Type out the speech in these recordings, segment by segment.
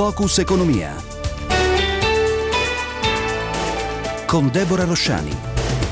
Focus Economia con Deborah Rosciani.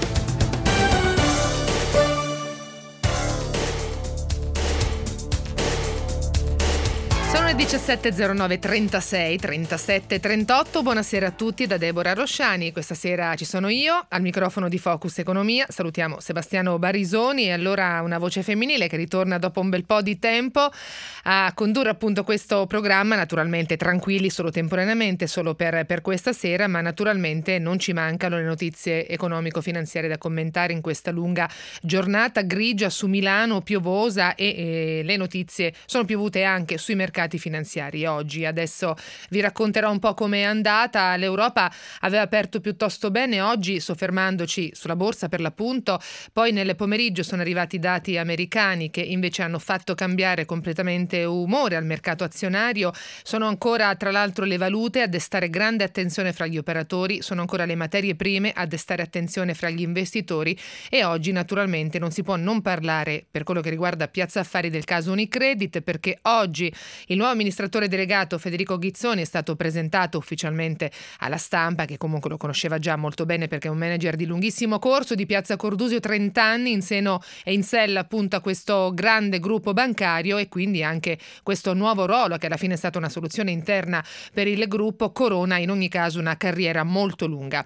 Sono le 17.09, 36, 37, 38. Buonasera a tutti da Deborah Rosciani. Questa sera ci sono io al microfono di Focus Economia. Salutiamo Sebastiano Barisoni e allora una voce femminile che ritorna dopo un bel po' di tempo a condurre appunto questo programma. Naturalmente tranquilli solo temporaneamente, solo per questa sera, ma naturalmente non ci mancano le notizie economico-finanziarie da commentare in questa lunga giornata grigia su Milano, piovosa e le notizie sono piovute anche sui mercati finanziari oggi. Adesso vi racconterò un po' com'è andata. L'Europa aveva aperto piuttosto bene oggi, soffermandoci sulla borsa per l'appunto. Poi nel pomeriggio sono arrivati i dati americani che invece hanno fatto cambiare completamente umore al mercato azionario. Sono ancora tra l'altro le valute a destare grande attenzione fra gli operatori, sono ancora le materie prime a destare attenzione fra gli investitori e oggi naturalmente non si può non parlare per quello che riguarda Piazza Affari del caso Unicredit, perché oggi il nuovo amministratore delegato Federico Ghizzoni è stato presentato ufficialmente alla stampa, che comunque lo conosceva già molto bene perché è un manager di lunghissimo corso di Piazza Cordusio, 30 anni in seno e in sella appunto a questo grande gruppo bancario, e quindi anche questo nuovo ruolo, che alla fine è stata una soluzione interna per il gruppo, corona in ogni caso una carriera molto lunga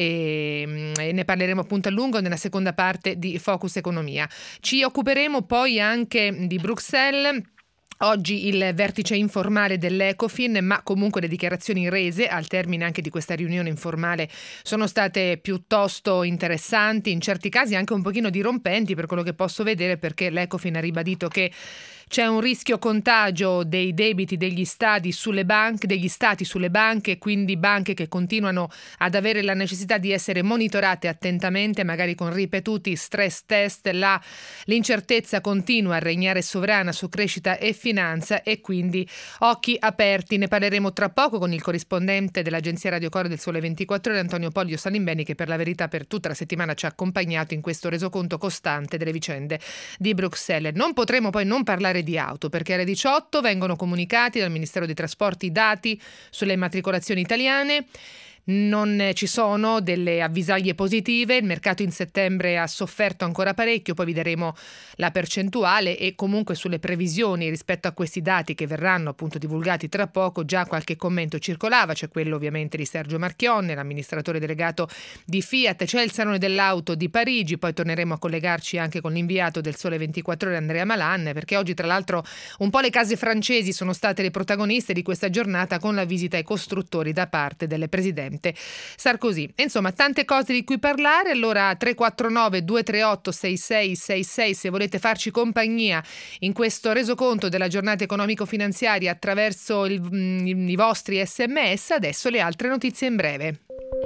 e ne parleremo appunto a lungo nella seconda parte di Focus Economia. Ci occuperemo poi anche di Bruxelles. Oggi il vertice informale dell'Ecofin, ma comunque le dichiarazioni rese al termine anche di questa riunione informale sono state piuttosto interessanti, in certi casi anche un pochino dirompenti per quello che posso vedere, perché l'Ecofin ha ribadito che c'è un rischio contagio dei debiti degli stati sulle banche, quindi banche che continuano ad avere la necessità di essere monitorate attentamente, magari con ripetuti stress test. L'incertezza continua a regnare sovrana su crescita e finanza e quindi occhi aperti. Ne parleremo tra poco con il corrispondente dell'agenzia Radio Core del Sole 24 Ore, Antonio Pollio Salimbeni, che per la verità per tutta la settimana ci ha accompagnato in questo resoconto costante delle vicende di Bruxelles. Non potremo poi non parlare di auto, perché alle 18 vengono comunicati dal Ministero dei Trasporti i dati sulle immatricolazioni italiane. Non ci sono delle avvisaglie positive, il mercato in settembre ha sofferto ancora parecchio, poi vi daremo la percentuale e comunque sulle previsioni rispetto a questi dati che verranno appunto divulgati tra poco. Già qualche commento circolava, c'è quello ovviamente di Sergio Marchionne, l'amministratore delegato di Fiat, c'è il Salone dell'Auto di Parigi, poi torneremo a collegarci anche con l'inviato del Sole 24 Ore Andrea Malan, perché oggi tra l'altro un po' le case francesi sono state le protagoniste di questa giornata con la visita ai costruttori da parte del presidente Sarkozy. Insomma, tante cose di cui parlare. Allora 349 238 6666 se volete farci compagnia in questo resoconto della giornata economico-finanziaria attraverso i vostri SMS. Adesso le altre notizie in breve.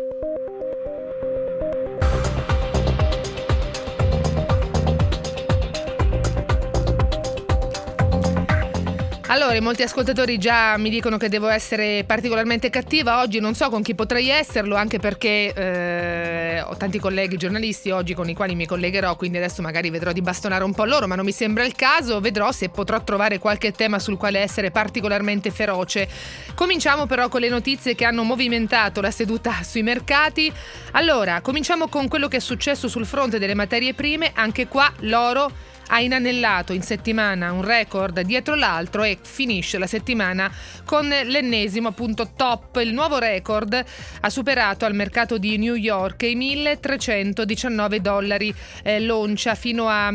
Allora, molti ascoltatori già mi dicono che devo essere particolarmente cattiva oggi, non so con chi potrei esserlo, anche perché ho tanti colleghi giornalisti oggi con i quali mi collegherò, quindi adesso magari vedrò di bastonare un po' loro, ma non mi sembra il caso. Vedrò se potrò trovare qualche tema sul quale essere particolarmente feroce. Cominciamo però con le notizie che hanno movimentato la seduta sui mercati. Allora, cominciamo con quello che è successo sul fronte delle materie prime. Anche qua l'oro ha inanellato in settimana un record dietro l'altro e finisce la settimana con l'ennesimo appunto top. Il nuovo record ha superato al mercato di New York i $1.319 l'oncia, fino a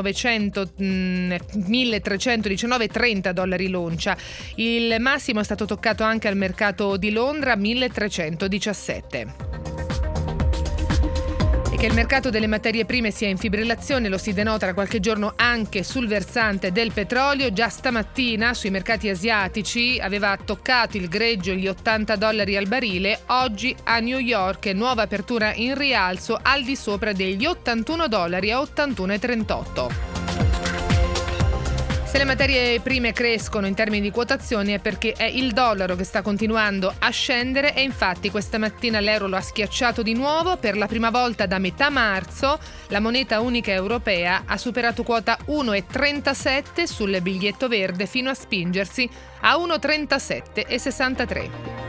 $1.319,30 l'oncia. Il massimo è stato toccato anche al mercato di Londra, 1.317. Che il mercato delle materie prime sia in fibrillazione lo si denota da qualche giorno anche sul versante del petrolio. Già stamattina sui mercati asiatici aveva toccato il greggio gli $80 al barile. Oggi a New York nuova apertura in rialzo al di sopra degli $81 a 81,38. Se le materie prime crescono in termini di quotazioni è perché è il dollaro che sta continuando a scendere e infatti questa mattina l'euro lo ha schiacciato di nuovo. Per la prima volta da metà marzo la moneta unica europea ha superato quota 1,37 sul biglietto verde fino a spingersi a 1,37,63.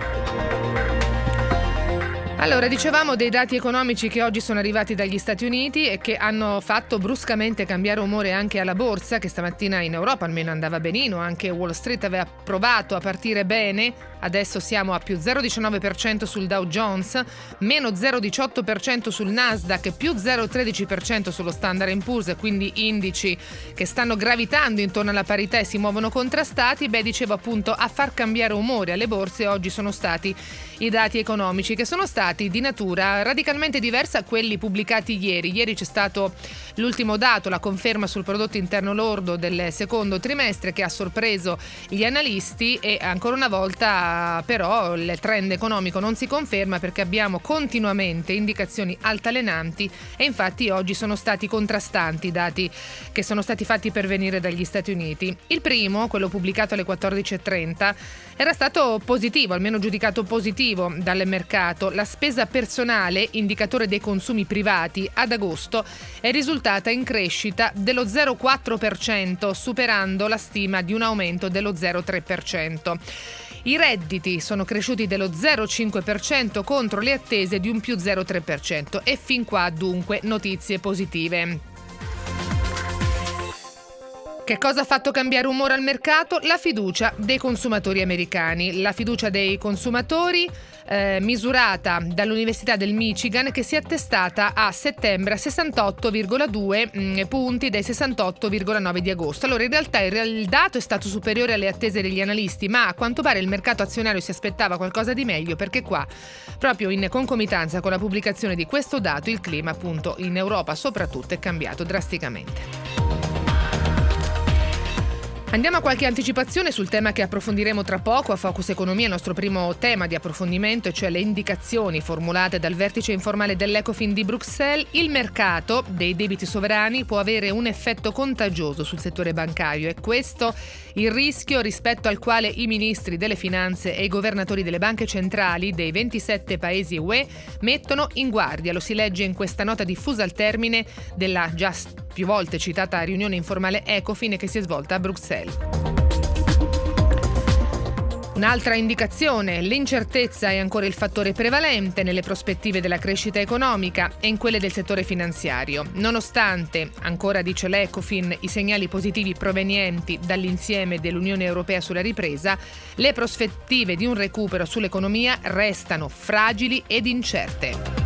Allora, dicevamo dei dati economici che oggi sono arrivati dagli Stati Uniti e che hanno fatto bruscamente cambiare umore anche alla borsa, che stamattina in Europa almeno andava benino, anche Wall Street aveva provato a partire bene, adesso siamo a più 0,19% sul Dow Jones, meno 0,18% sul Nasdaq, più 0,13% sullo Standard & Poor's, quindi indici che stanno gravitando intorno alla parità e si muovono contrastati. Dicevo appunto, a far cambiare umore alle borse oggi sono stati i dati economici, che sono stati di natura radicalmente diversa a quelli pubblicati ieri. Ieri c'è stato l'ultimo dato, la conferma sul prodotto interno lordo del secondo trimestre, che ha sorpreso gli analisti e ancora una volta però il trend economico non si conferma, perché abbiamo continuamente indicazioni altalenanti e infatti oggi sono stati contrastanti i dati che sono stati fatti pervenire dagli Stati Uniti. Il primo, quello pubblicato alle 14.30, era stato positivo, almeno giudicato positivo dal mercato. La spesa personale, indicatore dei consumi privati, ad agosto è risultata in crescita dello 0,4%, superando la stima di un aumento dello 0,3%. I redditi sono cresciuti dello 0,5% contro le attese di un più 0,3% e fin qua dunque notizie positive. Che cosa ha fatto cambiare umore al mercato? La fiducia dei consumatori americani. La fiducia dei consumatori misurata dall'Università del Michigan, che si è attestata a settembre a 68,2 punti dai 68,9 di agosto. Allora in realtà il dato è stato superiore alle attese degli analisti, ma a quanto pare il mercato azionario si aspettava qualcosa di meglio, perché qua, proprio in concomitanza con la pubblicazione di questo dato, il clima appunto in Europa soprattutto è cambiato drasticamente. Andiamo a qualche anticipazione sul tema che approfondiremo tra poco a Focus Economia, il nostro primo tema di approfondimento, cioè le indicazioni formulate dal vertice informale dell'Ecofin di Bruxelles. Il mercato dei debiti sovrani può avere un effetto contagioso sul settore bancario, e questo il rischio rispetto al quale i ministri delle finanze e i governatori delle banche centrali dei 27 paesi UE mettono in guardia. Lo si legge in questa nota diffusa al termine della già più volte citata riunione informale Ecofin che si è svolta a Bruxelles. Un'altra indicazione: l'incertezza è ancora il fattore prevalente nelle prospettive della crescita economica e in quelle del settore finanziario. Nonostante, ancora dice l'Ecofin, i segnali positivi provenienti dall'insieme dell'Unione Europea sulla ripresa, le prospettive di un recupero sull'economia restano fragili ed incerte.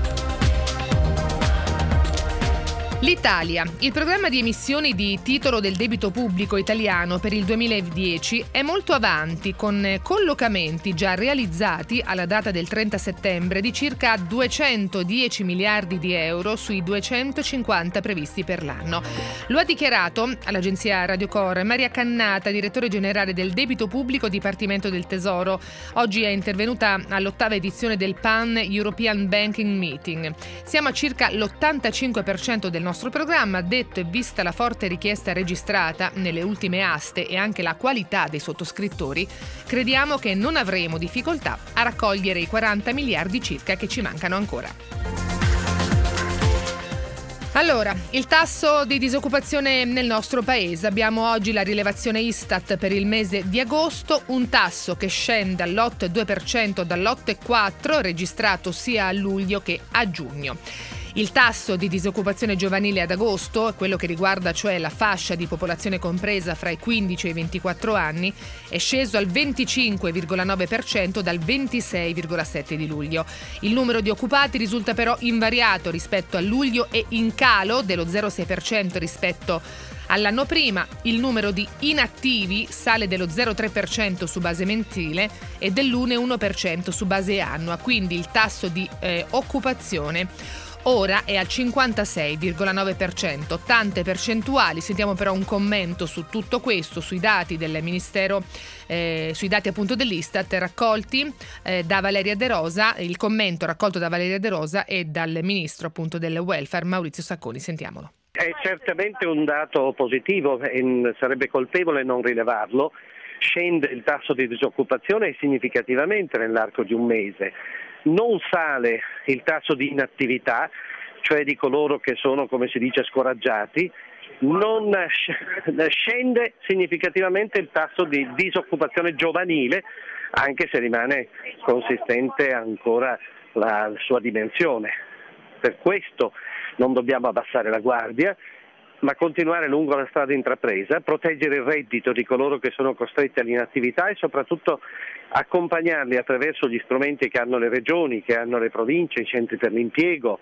L'Italia. Il programma di emissioni di titolo del debito pubblico italiano per il 2010 è molto avanti, con collocamenti già realizzati alla data del 30 settembre di circa 210 miliardi di euro sui 250 previsti per l'anno. Lo ha dichiarato all'agenzia Radio Core Maria Cannata, direttore generale del debito pubblico Dipartimento del Tesoro. Oggi è intervenuta all'8ª edizione del Pan European Banking Meeting. Siamo a circa l'85% del nostro programma, detto e vista la forte richiesta registrata nelle ultime aste e anche la qualità dei sottoscrittori, crediamo che non avremo difficoltà a raccogliere i 40 miliardi circa che ci mancano ancora. Allora, il tasso di disoccupazione nel nostro paese. Abbiamo oggi la rilevazione Istat per il mese di agosto, un tasso che scende all'8,2% dall'8,4% registrato sia a luglio che a giugno. Il tasso di disoccupazione giovanile ad agosto, quello che riguarda cioè la fascia di popolazione compresa fra i 15 e i 24 anni, è sceso al 25,9% dal 26,7% di luglio. Il numero di occupati risulta però invariato rispetto a luglio e in calo dello 0,6% rispetto all'anno prima. Il numero di inattivi sale dello 0,3% su base mensile e dell'1,1% su base annua, quindi il tasso di occupazione ora è al 56,9%, tante percentuali. Sentiamo però un commento su tutto questo, sui dati del Ministero, sui dati appunto dell'Istat raccolti da Valeria De Rosa, il commento raccolto da Valeria De Rosa e dal Ministro appunto del Welfare Maurizio Sacconi. Sentiamolo. È certamente un dato positivo e sarebbe colpevole non rilevarlo. Scende il tasso di disoccupazione significativamente nell'arco di un mese. Non sale il tasso di inattività, cioè di coloro che sono, come si dice, scoraggiati. Non scende significativamente il tasso di disoccupazione giovanile, anche se rimane consistente ancora la sua dimensione. Per questo non dobbiamo abbassare la guardia, ma continuare lungo la strada intrapresa, proteggere il reddito di coloro che sono costretti all'inattività e soprattutto accompagnarli attraverso gli strumenti che hanno le regioni, che hanno le province, i centri per l'impiego,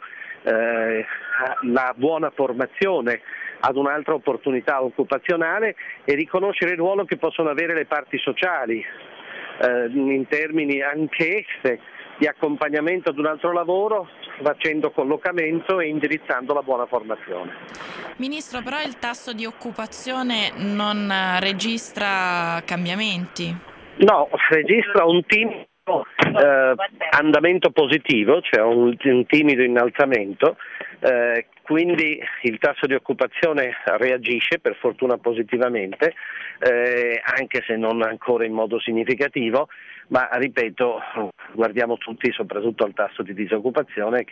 la buona formazione ad un'altra opportunità occupazionale e riconoscere il ruolo che possono avere le parti sociali in termini anche esse di accompagnamento ad un altro lavoro, facendo collocamento e indirizzando la buona formazione. Ministro, però il tasso di occupazione non registra cambiamenti? No, registra un timido andamento positivo, cioè un timido innalzamento, quindi il tasso di occupazione reagisce per fortuna positivamente, anche se non ancora in modo significativo, ma ripeto, guardiamo tutti soprattutto al tasso di disoccupazione.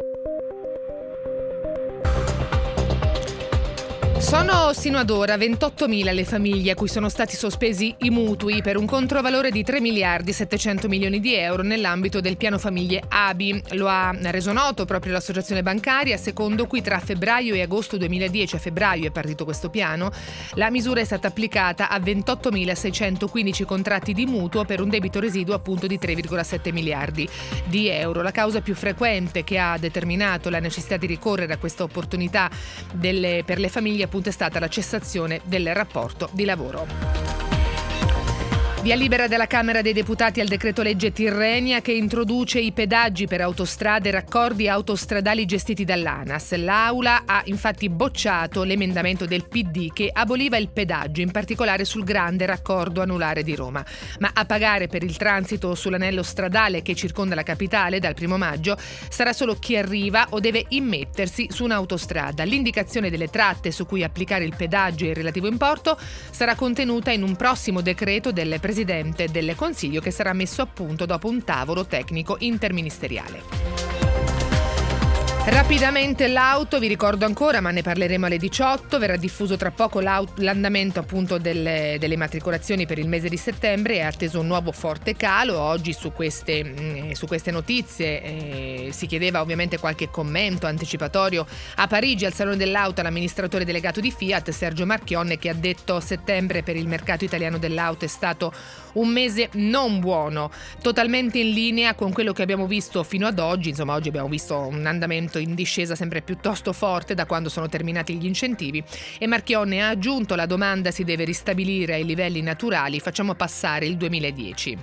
Sono sino ad ora 28.000 le famiglie a cui sono stati sospesi i mutui per un controvalore di 3 miliardi 700 milioni di euro nell'ambito del piano famiglie ABI. Lo ha reso noto proprio l'associazione bancaria, secondo cui tra febbraio e agosto 2010, a febbraio è partito questo piano, la misura è stata applicata a 28.615 contratti di mutuo per un debito residuo appunto di 3,7 miliardi di euro. La causa più frequente che ha determinato la necessità di ricorrere a questa opportunità per le famiglie appunto è stata la cessazione del rapporto di lavoro. Via libera dalla Camera dei Deputati al decreto legge Tirrenia che introduce i pedaggi per autostrade e raccordi autostradali gestiti dall'ANAS. L'Aula ha infatti bocciato l'emendamento del PD che aboliva il pedaggio, in particolare sul grande raccordo anulare di Roma. Ma a pagare per il transito sull'anello stradale che circonda la capitale dal 1 maggio sarà solo chi arriva o deve immettersi su un'autostrada. L'indicazione delle tratte su cui applicare il pedaggio e il relativo importo sarà contenuta in un prossimo decreto del Presidente del Consiglio che sarà messo a punto dopo un tavolo tecnico interministeriale. Rapidamente l'auto, vi ricordo ancora, ma ne parleremo alle 18, verrà diffuso tra poco l'andamento appunto delle immatricolazioni per il mese di settembre, è atteso un nuovo forte calo. Oggi su queste notizie si chiedeva ovviamente qualche commento anticipatorio a Parigi al Salone dell'Auto all'amministratore delegato di Fiat Sergio Marchionne, che ha detto settembre per il mercato italiano dell'auto è stato un mese non buono, totalmente in linea con quello che abbiamo visto fino ad oggi. Insomma, oggi abbiamo visto un andamento in discesa sempre piuttosto forte da quando sono terminati gli incentivi, e Marchionne ha aggiunto: la domanda si deve ristabilire ai livelli naturali, facciamo passare il 2010.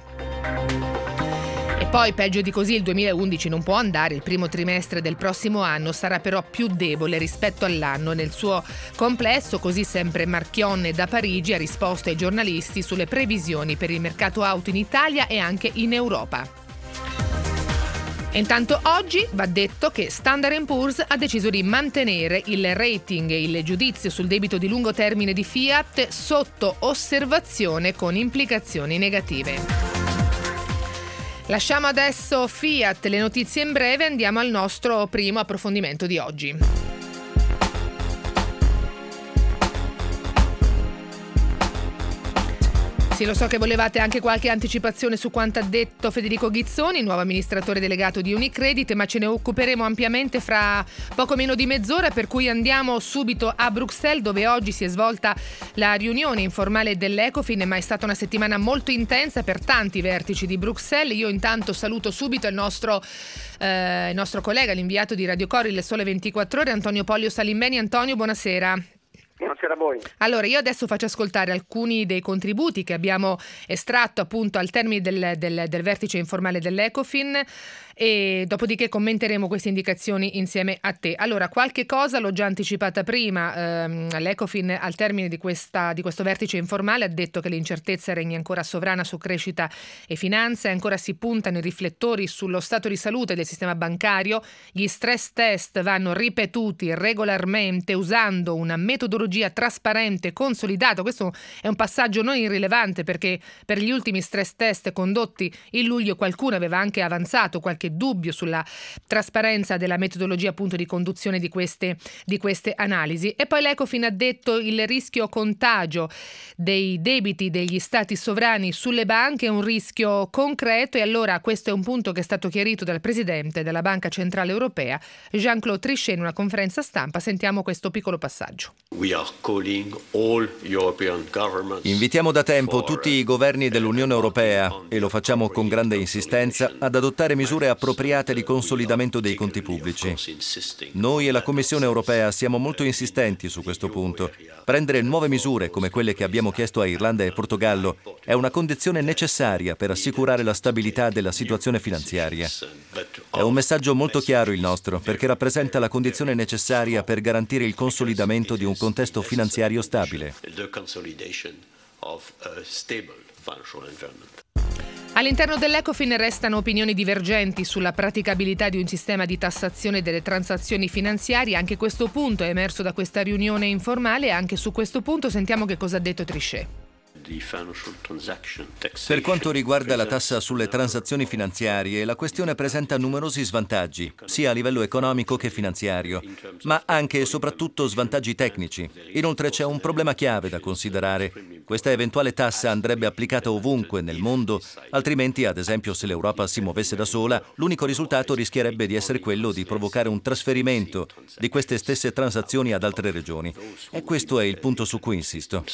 E poi peggio di così il 2011 non può andare, il primo trimestre del prossimo anno sarà però più debole rispetto all'anno nel suo complesso, così sempre Marchionne da Parigi ha risposto ai giornalisti sulle previsioni per il mercato auto in Italia e anche in Europa. E intanto oggi va detto che Standard & Poor's ha deciso di mantenere il rating e il giudizio sul debito di lungo termine di Fiat sotto osservazione con implicazioni negative. Lasciamo adesso Fiat, le notizie in breve, andiamo al nostro primo approfondimento di oggi. Sì, lo so che volevate anche qualche anticipazione su quanto ha detto Federico Ghizzoni, nuovo amministratore delegato di Unicredit, ma ce ne occuperemo ampiamente fra poco meno di mezz'ora, per cui andiamo subito a Bruxelles, dove oggi si è svolta la riunione informale dell'Ecofin, ma è stata una settimana molto intensa per tanti vertici di Bruxelles. Io intanto saluto subito il nostro collega, l'inviato di Radio Cor, Il Sole 24 Ore, Antonio Pollio Salimbeni. Antonio, buonasera. Buonasera a voi. Allora, io adesso faccio ascoltare alcuni dei contributi che abbiamo estratto appunto al termine del vertice informale dell'Ecofin. e dopodiché commenteremo queste indicazioni insieme a te. Allora, qualche cosa l'ho già anticipata prima. L'Ecofin al termine di questo vertice informale ha detto che l'incertezza regna ancora sovrana su crescita e finanza e ancora si puntano i riflettori sullo stato di salute del sistema bancario. Gli stress test vanno ripetuti regolarmente usando una metodologia trasparente e consolidata. Questo è un passaggio non irrilevante, perché per gli ultimi stress test condotti in luglio qualcuno aveva anche avanzato qualche dubbio sulla trasparenza della metodologia appunto di conduzione di queste analisi. E poi l'Ecofin ha detto il rischio contagio dei debiti degli stati sovrani sulle banche è un rischio concreto, e allora questo è un punto che è stato chiarito dal presidente della Banca Centrale Europea Jean-Claude Trichet in una conferenza stampa. Sentiamo questo piccolo passaggio. Invitiamo da tempo tutti i governi dell'Unione Europea, e lo facciamo con grande insistenza, ad adottare misure appropriate di consolidamento dei conti pubblici. Noi e la Commissione Europea siamo molto insistenti su questo punto. Prendere nuove misure come quelle che abbiamo chiesto a Irlanda e Portogallo è una condizione necessaria per assicurare la stabilità della situazione finanziaria. È un messaggio molto chiaro il nostro, perché rappresenta la condizione necessaria per garantire il consolidamento di un contesto finanziario stabile. All'interno dell'Ecofin restano opinioni divergenti sulla praticabilità di un sistema di tassazione delle transazioni finanziarie. Anche questo punto è emerso da questa riunione informale, e anche su questo punto sentiamo che cosa ha detto Trichet. Per quanto riguarda la tassa sulle transazioni finanziarie, la questione presenta numerosi svantaggi, sia a livello economico che finanziario, ma anche e soprattutto svantaggi tecnici. Inoltre c'è un problema chiave da considerare. Questa eventuale tassa andrebbe applicata ovunque nel mondo, altrimenti, ad esempio, se l'Europa si muovesse da sola, l'unico risultato rischierebbe di essere quello di provocare un trasferimento di queste stesse transazioni ad altre regioni. E questo è il punto su cui insisto.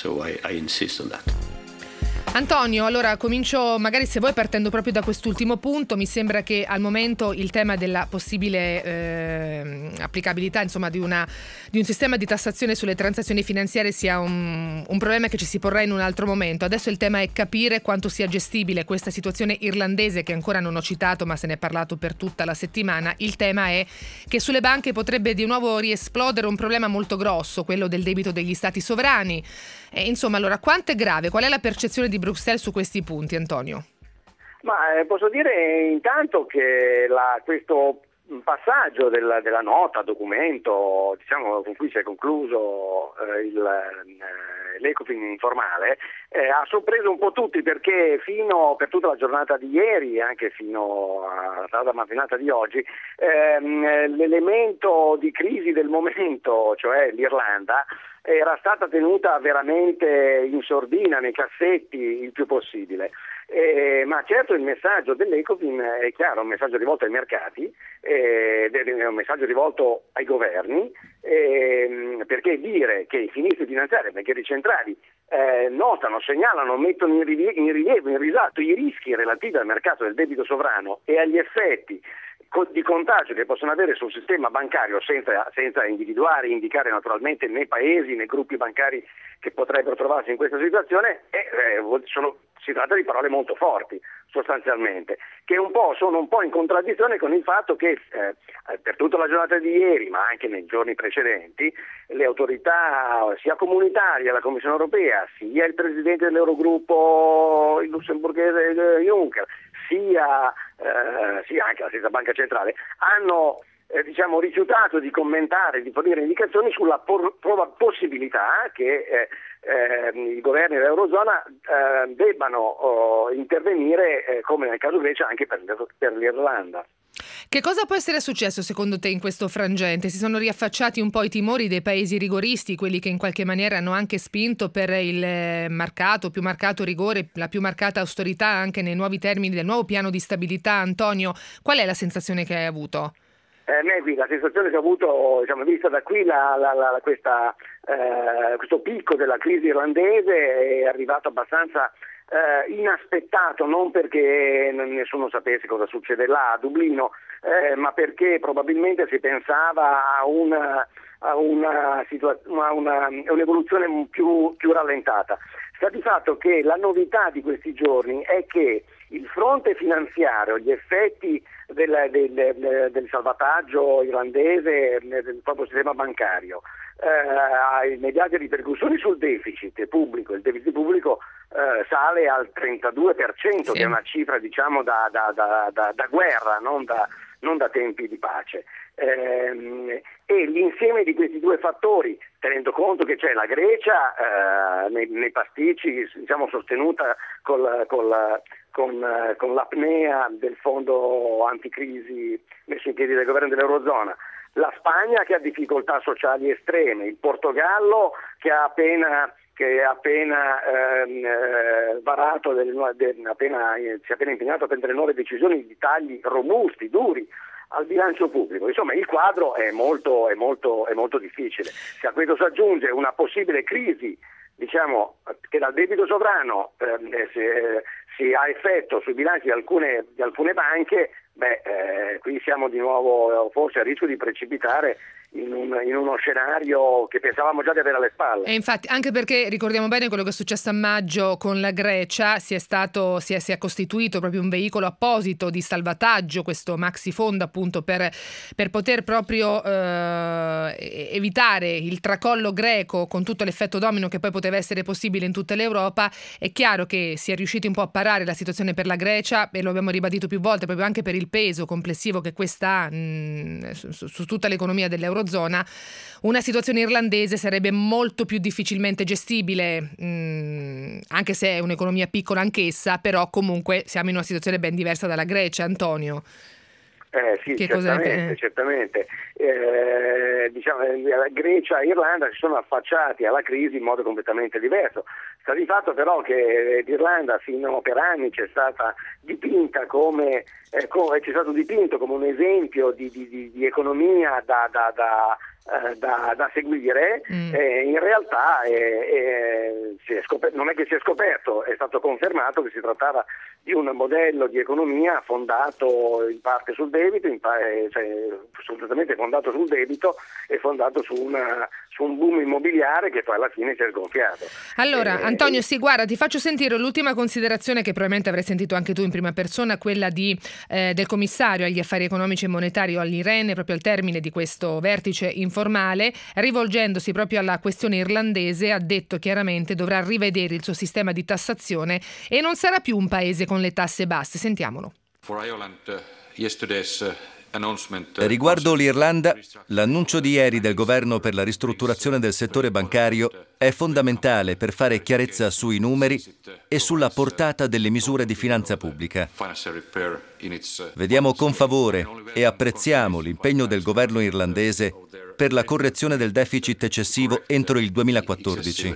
Antonio, allora comincio magari, se vuoi, partendo proprio da quest'ultimo punto. Mi sembra che al momento il tema della possibile applicabilità, insomma, di un sistema di tassazione sulle transazioni finanziarie sia un problema che ci si porrà in un altro momento. Adesso il tema è capire quanto sia gestibile questa situazione irlandese, che ancora non ho citato ma se ne è parlato per tutta la settimana. Il tema è che sulle banche potrebbe di nuovo riesplodere un problema molto grosso, quello del debito degli stati sovrani. Insomma, allora, quanto è grave? Qual è la percezione di Bruxelles su questi punti, Antonio? Ma posso dire intanto che questo passaggio della nota, documento, diciamo, con cui si è concluso l'Ecofin informale, ha sorpreso un po' tutti, perché per tutta la giornata di ieri, anche fino alla tarda mattinata di oggi, l'elemento di crisi del momento, cioè l'Irlanda, era stata tenuta veramente in sordina, nei cassetti, il più possibile. Ma certo il messaggio dell'Ecofin è chiaro, un messaggio rivolto ai mercati, è un messaggio rivolto ai governi, perché dire che i sinistri finanziari, i banchieri centrali notano, segnalano, mettono in rilievo, in risalto i rischi relativi al mercato del debito sovrano e agli effetti di contagio che possono avere sul sistema bancario, senza individuare e indicare naturalmente né paesi né gruppi bancari che potrebbero trovarsi in questa situazione, si tratta di parole molto forti sostanzialmente, che sono un po' in contraddizione con il fatto che per tutta la giornata di ieri, ma anche nei giorni precedenti, le autorità sia comunitarie, la Commissione Europea, sia il Presidente dell'Eurogruppo, il lussemburghese Juncker, sia anche la stessa Banca Centrale, hanno rifiutato di commentare, di fornire indicazioni sulla possibilità che i governi dell'Eurozona debbano intervenire, come nel caso Grecia, anche per l'Irlanda. Che cosa può essere successo secondo te in questo frangente? Si sono riaffacciati un po' i timori dei paesi rigoristi, quelli che in qualche maniera hanno anche spinto per il più marcato rigore, la più marcata austerità anche nei nuovi termini del nuovo piano di stabilità. Antonio, qual è la sensazione che hai avuto? La sensazione che ho avuto, vista da qui questo picco della crisi irlandese, è arrivato abbastanza inaspettato, non perché nessuno sapesse cosa succede là a Dublino, ma perché probabilmente si pensava a un'evoluzione più rallentata. Sta di fatto che la novità di questi giorni è che il fronte finanziario, gli effetti del salvataggio irlandese del proprio sistema bancario, ha immediate ripercussioni sul deficit pubblico. Il deficit pubblico sale al 32%, che è una cifra diciamo da guerra, non da tempi di pace. E l'insieme di questi due fattori, tenendo conto che c'è la Grecia nei pasticci, diciamo, sostenuta con l'apnea del fondo anticrisi messo in piedi dal governo dell'Eurozona, la Spagna che ha difficoltà sociali estreme, il Portogallo che ha appena varato si è appena impegnato a prendere nuove decisioni di tagli robusti, duri al bilancio pubblico. Insomma, il quadro è molto difficile. Se a questo si aggiunge una possibile crisi, diciamo, che dal debito sovrano si ha effetto sui bilanci di alcune banche, qui siamo di nuovo forse a rischio di precipitare in uno scenario che pensavamo già di avere alle spalle. E infatti, anche perché ricordiamo bene quello che è successo a maggio con la Grecia, si è costituito proprio un veicolo apposito di salvataggio, questo maxi fondo appunto per poter proprio evitare il tracollo greco con tutto l'effetto domino che poi poteva essere possibile in tutta l'Europa. È chiaro che si è riusciti un po' a parare la situazione per la Grecia, e lo abbiamo ribadito più volte, proprio anche per il peso complessivo che questa ha su tutta l'economia dell'Eurozona. Una situazione irlandese sarebbe molto più difficilmente gestibile, anche se è un'economia piccola anch'essa, però comunque siamo in una situazione ben diversa dalla Grecia, Antonio. Sì, certamente. Diciamo, Grecia e Irlanda si sono affacciati alla crisi in modo completamente diverso. Sta di fatto però che l'Irlanda fino per anni c'è stata dipinta come c'è stato dipinto come un esempio di economia da seguire. In realtà non è che si è scoperto, è stato confermato che si trattava di un modello di economia fondato in parte sul debito, assolutamente fondato sul debito e fondato su un boom immobiliare che poi alla fine si è sgonfiato. Allora, Antonio, guarda, ti faccio sentire l'ultima considerazione che probabilmente avrai sentito anche tu in prima persona, quella del commissario agli affari economici e monetari Olli Rehn, proprio al termine di questo vertice informale, rivolgendosi proprio alla questione irlandese, ha detto chiaramente dovrà rivedere il suo sistema di tassazione e non sarà più un paese con le tasse basse. Sentiamolo. Riguardo l'Irlanda, l'annuncio di ieri del governo per la ristrutturazione del settore bancario è fondamentale per fare chiarezza sui numeri e sulla portata delle misure di finanza pubblica. Vediamo con favore e apprezziamo l'impegno del governo irlandese per la correzione del deficit eccessivo entro il 2014.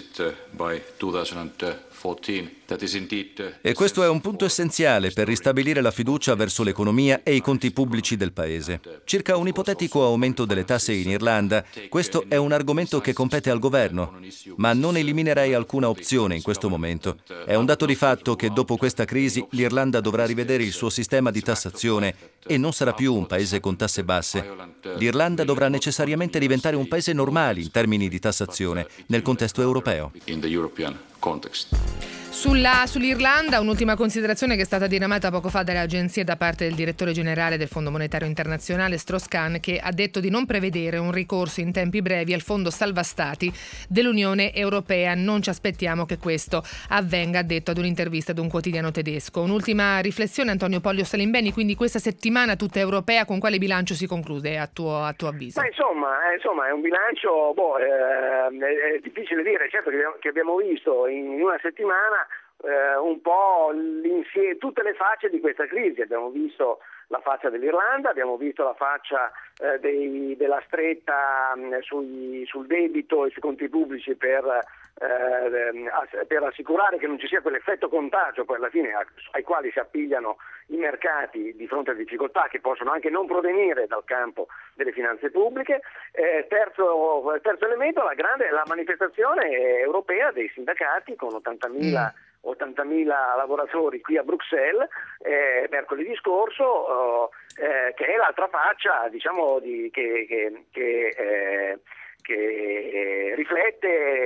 E questo è un punto essenziale per ristabilire la fiducia verso l'economia e i conti pubblici del Paese. Circa un ipotetico aumento delle tasse in Irlanda, questo è un argomento che compete al governo, ma non eliminerei alcuna opzione in questo momento. È un dato di fatto che dopo questa crisi l'Irlanda dovrà rivedere il suo sistema di tassazione e non sarà più un paese con tasse basse. L'Irlanda dovrà necessariamente diventare un paese normale in termini di tassazione nel contesto europeo. Sull'Irlanda, un'ultima considerazione che è stata diramata poco fa dalle agenzie da parte del direttore generale del Fondo Monetario Internazionale Strauss-Kahn, che ha detto di non prevedere un ricorso in tempi brevi al Fondo Salva Stati dell'Unione Europea. Non ci aspettiamo che questo avvenga, ha detto ad un'intervista ad un quotidiano tedesco. Un'ultima riflessione, Antonio Pollio Salimbeni, quindi questa settimana tutta europea con quale bilancio si conclude a tuo avviso? Ma insomma è un bilancio è difficile dire, certo che abbiamo visto in una settimana un po' tutte le facce di questa crisi. Abbiamo visto la faccia dell'Irlanda, abbiamo visto la faccia della stretta sul debito e sui conti pubblici per assicurare che non ci sia quell'effetto contagio poi alla fine ai quali si appigliano i mercati di fronte a difficoltà che possono anche non provenire dal campo delle finanze pubbliche. Terzo elemento, la manifestazione europea dei sindacati con 80.000 lavoratori qui a Bruxelles mercoledì scorso, che è l'altra faccia, diciamo, che riflette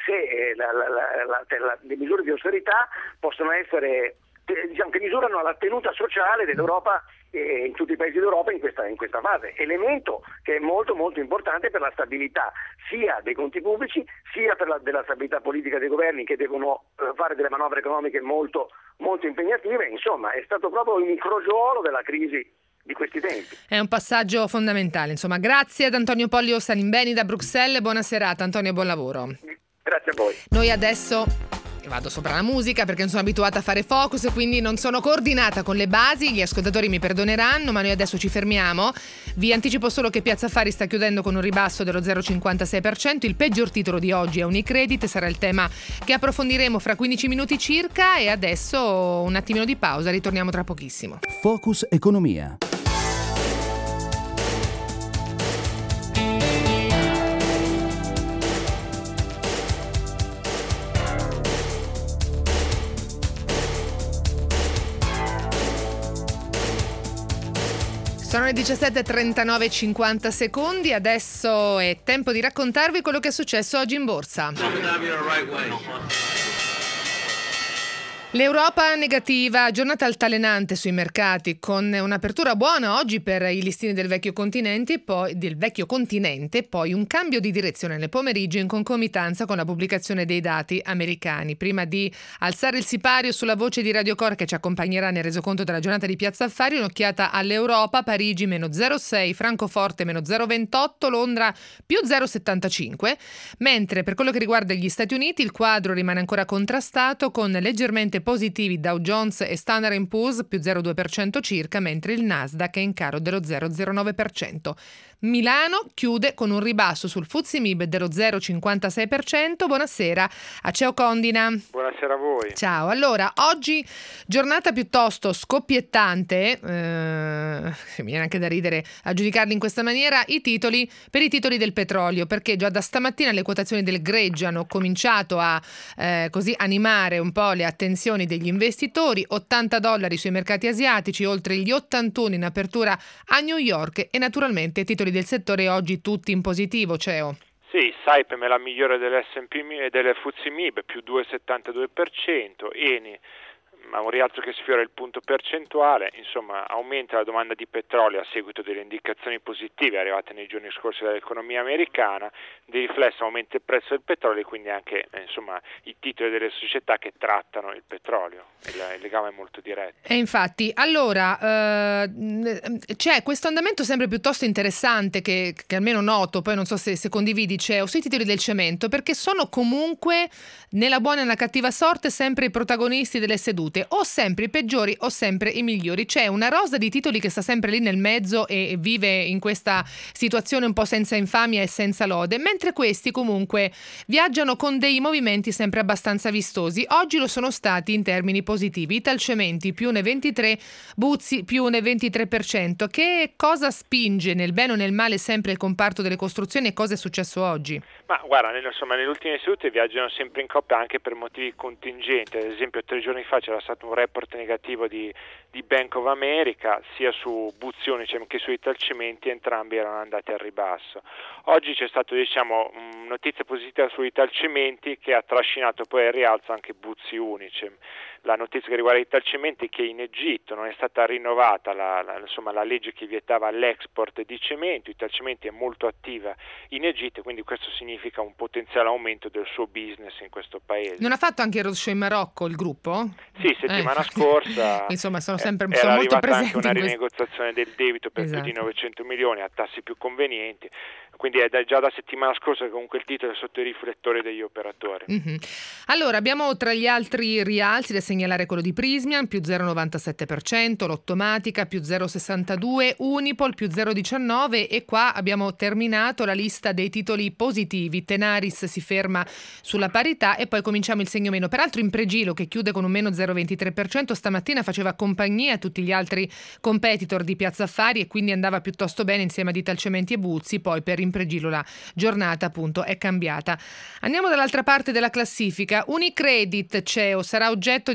se le misure di austerità possono essere, diciamo, che misurano la tenuta sociale dell'Europa in tutti i paesi d'Europa in questa fase, elemento che è molto molto importante per la stabilità sia dei conti pubblici sia della stabilità politica dei governi, che devono fare delle manovre economiche molto molto impegnative. Insomma, è stato proprio il crogiolo della crisi di questi tempi. È un passaggio fondamentale. Insomma, grazie ad Antonio Pollio Salimbeni da Bruxelles. Buona serata, Antonio, buon lavoro. Grazie a voi. Noi adesso vado sopra la musica perché non sono abituata a fare focus e quindi non sono coordinata con le basi. Gli ascoltatori mi perdoneranno, ma noi adesso ci fermiamo. Vi anticipo solo che Piazza Affari sta chiudendo con un ribasso dello 0,56%. Il peggior titolo di oggi è Unicredit, sarà il tema che approfondiremo fra 15 minuti circa, e adesso un attimino di pausa, ritorniamo tra pochissimo. Focus Economia. Sono le 17:39:50. Adesso è tempo di raccontarvi quello che è successo oggi in borsa. L'Europa negativa, giornata altalenante sui mercati con un'apertura buona oggi per i listini del vecchio continente, poi un cambio di direzione nel pomeriggio in concomitanza con la pubblicazione dei dati americani. Prima di alzare il sipario sulla voce di Radio Cor che ci accompagnerà nel resoconto della giornata di Piazza Affari, un'occhiata all'Europa: Parigi meno 0,6, Francoforte meno 0,28, Londra più 0,75, mentre per quello che riguarda gli Stati Uniti il quadro rimane ancora contrastato con leggermente positivi Dow Jones e Standard & Poor's più 0,2% circa, mentre il Nasdaq è in calo dello 0,09%. Milano chiude con un ribasso sul FTSE MIB dello 0,56%. Buonasera a Ceo Condina. Buonasera a voi. Ciao. Allora, oggi giornata piuttosto scoppiettante, mi viene anche da ridere a giudicarli in questa maniera, per i titoli del petrolio, perché già da stamattina le quotazioni del greggio hanno cominciato a così animare un po' le attenzioni degli investitori. $80 sui mercati asiatici, oltre gli 81 in apertura a New York, e naturalmente titoli del settore oggi tutti in positivo, Ceo. Sì, Saipem è la migliore dell'S&P e delle FTSE MIB, più 2,72%, Eni ma un rialzo che sfiora il punto percentuale. Insomma, aumenta la domanda di petrolio a seguito delle indicazioni positive arrivate nei giorni scorsi dall'economia americana. Di riflesso aumenta il prezzo del petrolio e quindi anche i titoli delle società che trattano il petrolio. Il legame è molto diretto. E infatti, allora, c'è questo andamento sempre piuttosto interessante che almeno noto, poi non so se condividi, Ceo, sui titoli del cemento, perché sono comunque, nella buona e nella cattiva sorte, sempre i protagonisti delle sedute, o sempre i peggiori o sempre i migliori. C'è una rosa di titoli che sta sempre lì nel mezzo e vive in questa situazione un po' senza infamia e senza lode, mentre questi comunque viaggiano con dei movimenti sempre abbastanza vistosi. Oggi lo sono stati in termini positivi. Italcementi più 1,23, Buzzi più 1,23%. Che cosa spinge nel bene o nel male sempre il comparto delle costruzioni e cosa è successo oggi? Ma guarda, nelle ultime sedute viaggiano sempre in coppia anche per motivi contingenti. Ad esempio 3 giorni fa c'era stato un report negativo di Bank of America, sia su Buzzi Unicem che su Italcementi, entrambi erano andati al ribasso. Oggi c'è stato notizia positiva su Italcementi che ha trascinato poi al rialzo anche Buzzi Unicem. La notizia che riguarda Italcementi è che in Egitto non è stata rinnovata la legge che vietava l'export di cemento. Italcementi è molto attiva in Egitto e quindi questo significa un potenziale aumento del suo business in questo paese. Non ha fatto anche il roadshow in Marocco il gruppo? Sì, settimana scorsa insomma sono molto arrivata presenti anche una rinegoziazione del debito per più di 900 milioni a tassi più convenienti, quindi è già da settimana scorsa che comunque il titolo è sotto i riflettori degli operatori. Mm-hmm. Allora abbiamo tra gli altri rialzi da segnalare quello di Prysmian più 0,97%, Lottomatica più 0,62%, Unipol più 0,19%, e qua abbiamo terminato la lista dei titoli positivi. Tenaris si ferma sulla parità e poi cominciamo il segno meno. Peraltro Impregilo, che chiude con un meno 0,23%, stamattina faceva compagnia a tutti gli altri competitor di Piazza Affari e quindi andava piuttosto bene insieme ad Italcementi e Buzzi. Poi per Impregilo la giornata appunto è cambiata. Andiamo dall'altra parte della classifica. Unicredit, Ceo, sarà oggetto di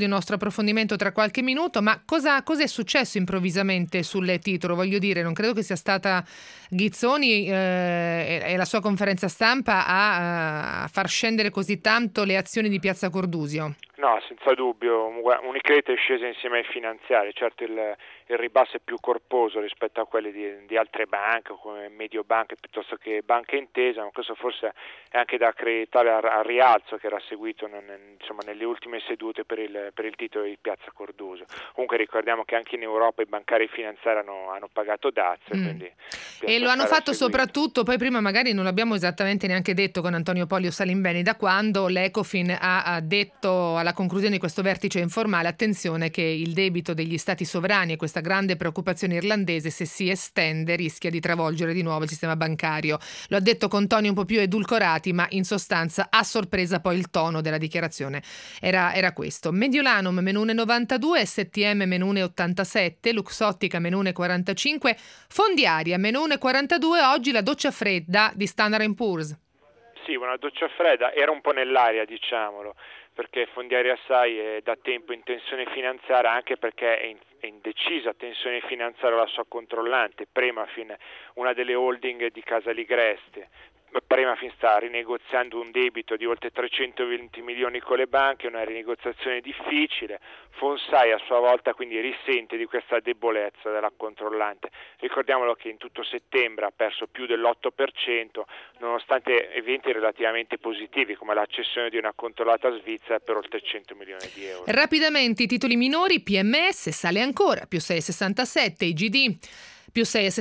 un nostro approfondimento tra qualche minuto, ma cosa è successo improvvisamente sul titolo? Voglio dire, non credo che sia stata Ghizzoni e la sua conferenza stampa a far scendere così tanto le azioni di Piazza Cordusio. No, senza dubbio, Unicredit è scesa insieme ai finanziari, certo il ribasso è più corposo rispetto a quelli di altre banche come Mediobanca piuttosto che Banca Intesa, ma questo forse è anche da accreditare al rialzo che era seguito nelle ultime sedute per il titolo di Piazza Cordusio. Comunque ricordiamo che anche in Europa i bancari finanziari hanno pagato dazio, quindi e lo hanno fatto soprattutto, poi prima magari non l'abbiamo esattamente neanche detto con Antonio Pollio Salimbeni, da quando l'Ecofin ha detto alla conclusione di questo vertice informale, attenzione che il debito degli stati sovrani e questa grande preoccupazione irlandese, se si estende, rischia di travolgere di nuovo il sistema bancario. Lo ha detto con toni un po' più edulcorati, ma in sostanza a sorpresa poi il tono della dichiarazione era questo. Mediolanum meno 1,92, STM meno 1,87, Luxottica meno 1,45, Fondiaria meno 1,42, oggi la doccia fredda di Standard & Poor's. Sì, una doccia fredda, era un po' nell'aria, diciamolo, perché Fondiaria Sai è da tempo in tensione finanziaria, anche perché è in decisa tensione finanziaria la sua controllante, Premafin, una delle holding di Casa Ligreste. Premafin sta rinegoziando un debito di oltre 320 milioni con le banche, una rinegoziazione difficile. Fonsai a sua volta quindi risente di questa debolezza della controllante. Ricordiamolo che in tutto settembre ha perso più dell'8%, nonostante eventi relativamente positivi come la cessione di una controllata svizzera per oltre 100 milioni di euro. Rapidamente i titoli minori, PMS sale ancora, più 6,67, IGD più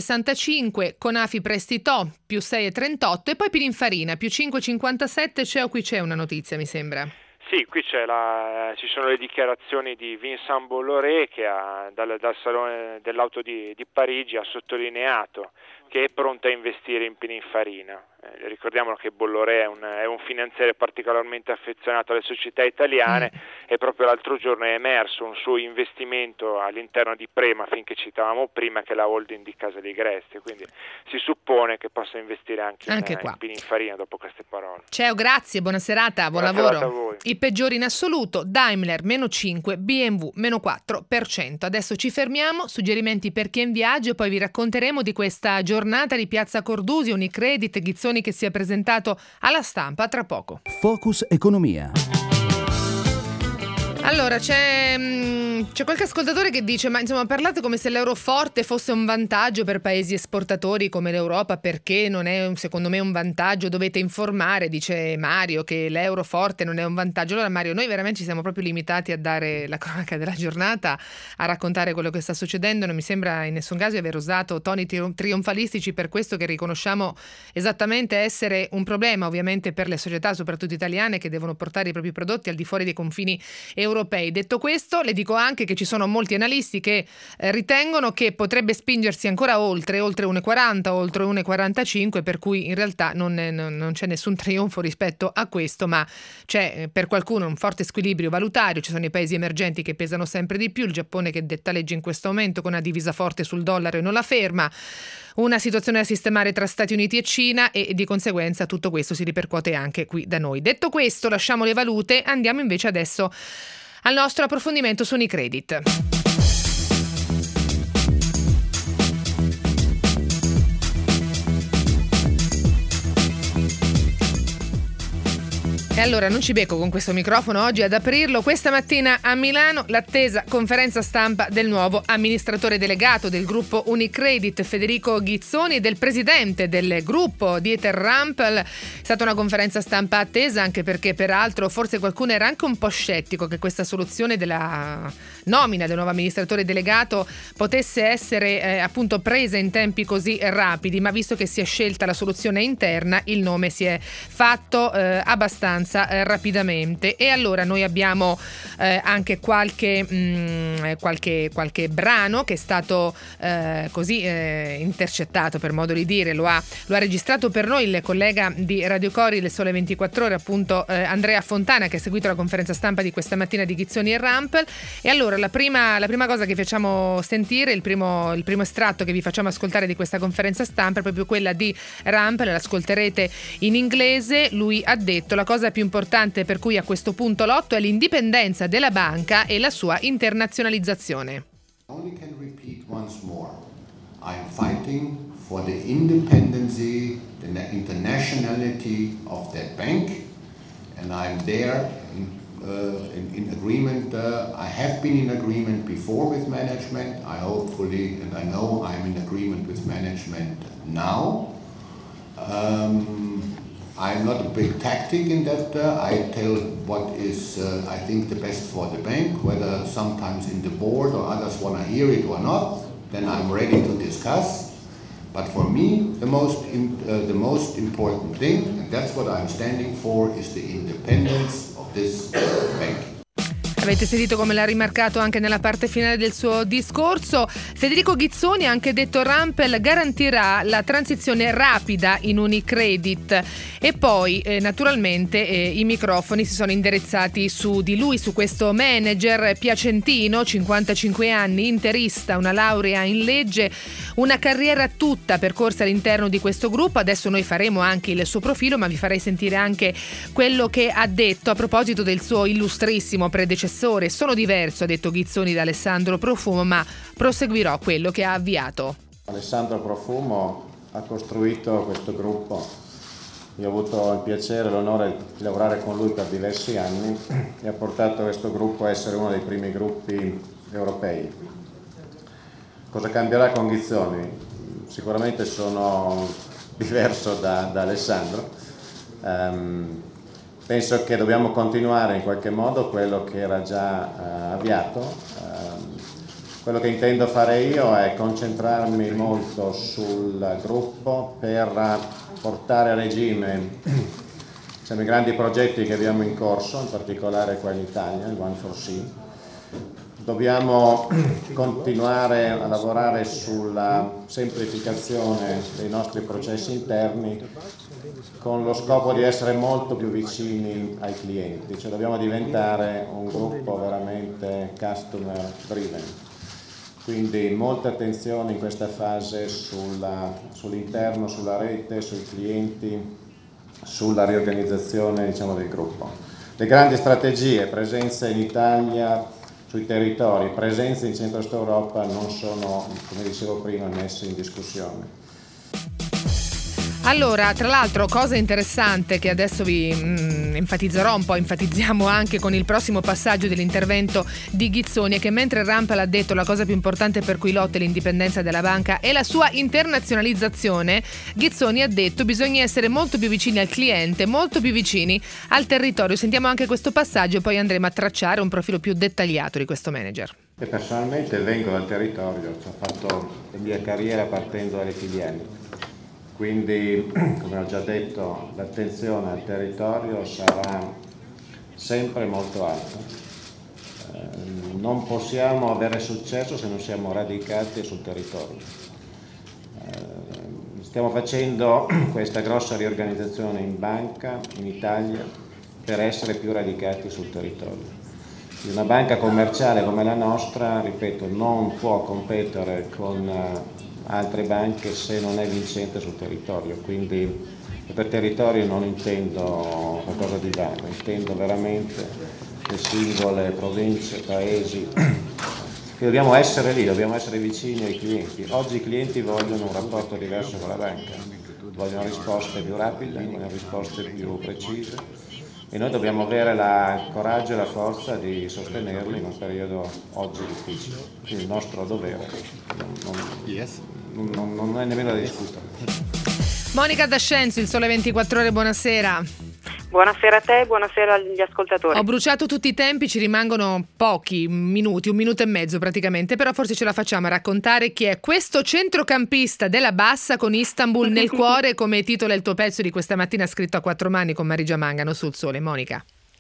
6,65, Conafi Prestito più 6,38 e poi Pininfarina più 5,57. Qui c'è una notizia, mi sembra. Sì, qui ci sono le dichiarazioni di Vincent Bolloré che dal Salone dell'Auto di Parigi ha sottolineato che è pronta a investire in Pininfarina. Ricordiamo che Bolloré è un finanziere particolarmente affezionato alle società italiane e proprio l'altro giorno è emerso un suo investimento all'interno di Premafin che citavamo prima, che è la holding di Casa Ligreste, quindi si suppone che possa investire anche in Pininfarina dopo queste parole. Ciao, grazie, buona serata, buon lavoro. A voi. I peggiori in assoluto, Daimler meno 5, BMW meno 4%. Adesso ci fermiamo, suggerimenti per chi è in viaggio e poi vi racconteremo di questa giornata di Piazza Cordusio, Unicredit, Ghizzoni che si è presentato alla stampa tra poco. Focus Economia. Allora, c'è qualche ascoltatore che dice ma insomma parlate come se l'euro forte fosse un vantaggio per paesi esportatori come l'Europa, perché non è secondo me un vantaggio, dovete informare, dice Mario, che l'euro forte non è un vantaggio. Allora Mario, noi veramente ci siamo proprio limitati a dare la cronaca della giornata, a raccontare quello che sta succedendo, non mi sembra in nessun caso di aver usato toni trionfalistici per questo, che riconosciamo esattamente essere un problema ovviamente per le società soprattutto italiane che devono portare i propri prodotti al di fuori dei confini europei. Detto questo, le dico anche che ci sono molti analisti che ritengono che potrebbe spingersi ancora oltre 1,40, oltre 1,45, per cui in realtà non c'è nessun trionfo rispetto a questo, ma c'è per qualcuno un forte squilibrio valutario. Ci sono i paesi emergenti che pesano sempre di più, il Giappone che detta legge in questo momento con una divisa forte sul dollaro e non la ferma, una situazione da sistemare tra Stati Uniti e Cina e di conseguenza tutto questo si ripercuote anche qui da noi. Detto questo, lasciamo le valute, andiamo invece adesso al nostro approfondimento su Unicredit. E allora non ci becco con questo microfono oggi ad aprirlo. Questa mattina a Milano l'attesa conferenza stampa del nuovo amministratore delegato del gruppo Unicredit, Federico Ghizzoni, e del presidente del gruppo, Dieter Rampel. È stata una conferenza stampa attesa, anche perché peraltro forse qualcuno era anche un po' scettico che questa soluzione della nomina del nuovo amministratore delegato potesse essere appunto presa in tempi così rapidi, ma visto che si è scelta la soluzione interna, il nome si è fatto abbastanza rapidamente. E allora noi abbiamo anche qualche brano che è stato così intercettato, per modo di dire, lo ha registrato per noi il collega di Radio Cori del Sole 24 Ore, appunto Andrea Fontana, che ha seguito la conferenza stampa di questa mattina di Ghizzoni e Rampel. E allora la prima cosa che facciamo sentire, il primo estratto che vi facciamo ascoltare di questa conferenza stampa è proprio quella di Rampel, l'ascolterete in inglese. Lui ha detto: la cosa più importante per cui a questo punto lotto è l'indipendenza della banca e la sua internazionalizzazione. Only can repeat once more. I am fighting for the independency, the internationality of that bank, and I'm there in agreement. I have been in agreement before with management. I hopefully, and I know I'm in agreement with management now. I'm not a big tactic in that. I tell what is, I think, the best for the bank, whether sometimes in the board or others want to hear it or not, then I'm ready to discuss. But for me, the most important thing, and that's what I'm standing for, is the independence of this bank. Avete sentito come l'ha rimarcato anche nella parte finale del suo discorso. Federico Ghizzoni ha anche detto Rampell garantirà la transizione rapida in Unicredit. E poi naturalmente i microfoni si sono indirizzati su di lui, su questo manager piacentino, 55 anni, interista, una laurea in legge, una carriera tutta percorsa all'interno di questo gruppo. Adesso noi faremo anche il suo profilo, ma vi farei sentire anche quello che ha detto a proposito del suo illustrissimo predecessore. Sono diverso, ha detto Ghizzoni, da Alessandro Profumo, ma proseguirò quello che ha avviato. Alessandro Profumo ha costruito questo gruppo. Io ho avuto il piacere e l'onore di lavorare con lui per diversi anni e ha portato questo gruppo a essere uno dei primi gruppi europei. Cosa cambierà con Ghizzoni? Sicuramente sono diverso da Alessandro. Penso che dobbiamo continuare in qualche modo quello che era già avviato. Quello che intendo fare io è concentrarmi molto sul gruppo per portare a regime i grandi progetti che abbiamo in corso, in particolare qua in Italia, il One4C. Dobbiamo continuare a lavorare sulla semplificazione dei nostri processi interni con lo scopo di essere molto più vicini ai clienti, cioè dobbiamo diventare un gruppo veramente customer driven. Quindi molta attenzione in questa fase sull'interno, sulla rete, sui clienti, sulla riorganizzazione del gruppo. Le grandi strategie, presenza in Italia, sui territori, presenza in Centro-Est Europa non sono, come dicevo prima, messe in discussione. Allora, tra l'altro, cosa interessante che adesso vi enfatizziamo anche con il prossimo passaggio dell'intervento di Ghizzoni, è che mentre Rampell ha detto la cosa più importante per cui lotta è l'indipendenza della banca e la sua internazionalizzazione, Ghizzoni ha detto bisogna essere molto più vicini al cliente, molto più vicini al territorio. Sentiamo anche questo passaggio e poi andremo a tracciare un profilo più dettagliato di questo manager. E personalmente vengo dal territorio, ho fatto la mia carriera partendo dalle filiali. Quindi, come ho già detto, l'attenzione al territorio sarà sempre molto alta. Non possiamo avere successo se non siamo radicati sul territorio. Stiamo facendo questa grossa riorganizzazione in banca, in Italia, per essere più radicati sul territorio. Una banca commerciale come la nostra, ripeto, non può competere con altre banche se non è vincente sul territorio, quindi per territorio non intendo qualcosa di vago, intendo veramente le singole province, paesi, che dobbiamo essere lì, dobbiamo essere vicini ai clienti. Oggi i clienti vogliono un rapporto diverso con la banca, vogliono risposte più rapide, vogliono risposte più precise e noi dobbiamo avere il coraggio e la forza di sostenerli in un periodo oggi difficile. Quindi il nostro dovere non è nemmeno da discutere. Monica D'Ascenzo, Il Sole 24 Ore, buonasera. Buonasera a te e buonasera agli ascoltatori. Ho bruciato tutti i tempi, ci rimangono pochi minuti, 1 minuto e mezzo praticamente, però forse ce la facciamo a raccontare chi è questo centrocampista della Bassa con Istanbul nel cuore, come titola il tuo pezzo di questa mattina scritto a 4 mani con Marigia Mangano sul Sole. Monica.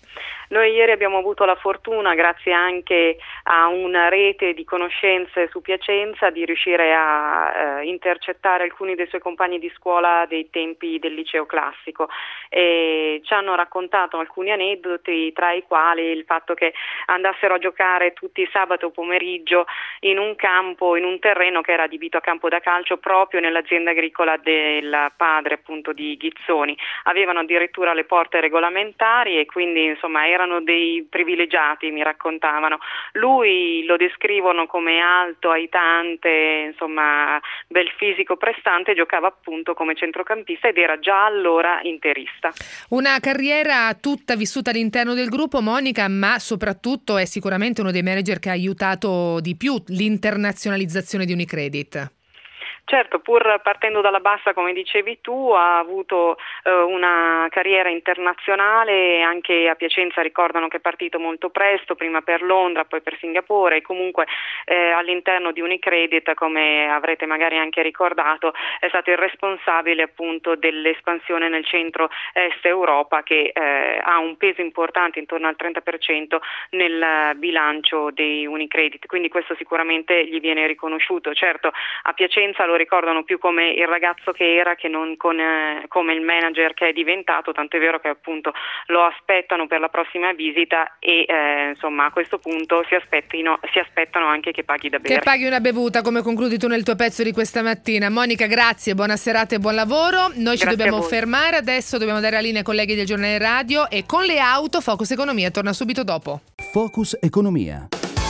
Noi ieri abbiamo avuto la fortuna, grazie anche a una rete di conoscenze su Piacenza, di riuscire a intercettare alcuni dei suoi compagni di scuola dei tempi del liceo classico, e ci hanno raccontato alcuni aneddoti, tra i quali il fatto che andassero a giocare tutti i sabato pomeriggio in un campo, in un terreno che era adibito a campo da calcio proprio nell'azienda agricola del padre appunto di Ghizzoni. Avevano addirittura le porte regolamentari e quindi insomma erano dei privilegiati, mi raccontavano. Lui lo descrivono come alto, aitante, insomma bel fisico prestante, giocava appunto come centrocampista ed era già allora interista. Una carriera tutta vissuta all'interno del gruppo, Monica, ma soprattutto è sicuramente uno dei manager che ha aiutato di più l'internazionalizzazione di Unicredit. Certo, pur partendo dalla bassa, come dicevi tu, ha avuto una carriera internazionale, anche a Piacenza ricordano che è partito molto presto, prima per Londra, poi per Singapore, e comunque all'interno di Unicredit, come avrete magari anche ricordato, è stato il responsabile appunto dell'espansione nel centro-est Europa, che ha un peso importante, intorno al 30% nel bilancio di Unicredit, quindi questo sicuramente gli viene riconosciuto. Certo, a Piacenza lo ricordano più come il ragazzo che era che non come il manager che è diventato, tanto è vero che appunto lo aspettano per la prossima visita e insomma a questo punto si aspettano anche che paghi da bere. Che paghi una bevuta, come concludi tu nel tuo pezzo di questa mattina. Monica, grazie, buona serata e buon lavoro. Noi ci dobbiamo fermare adesso, dobbiamo dare la linea ai colleghi del Giornale Radio, e con le auto Focus Economia torna subito dopo. Focus Economia.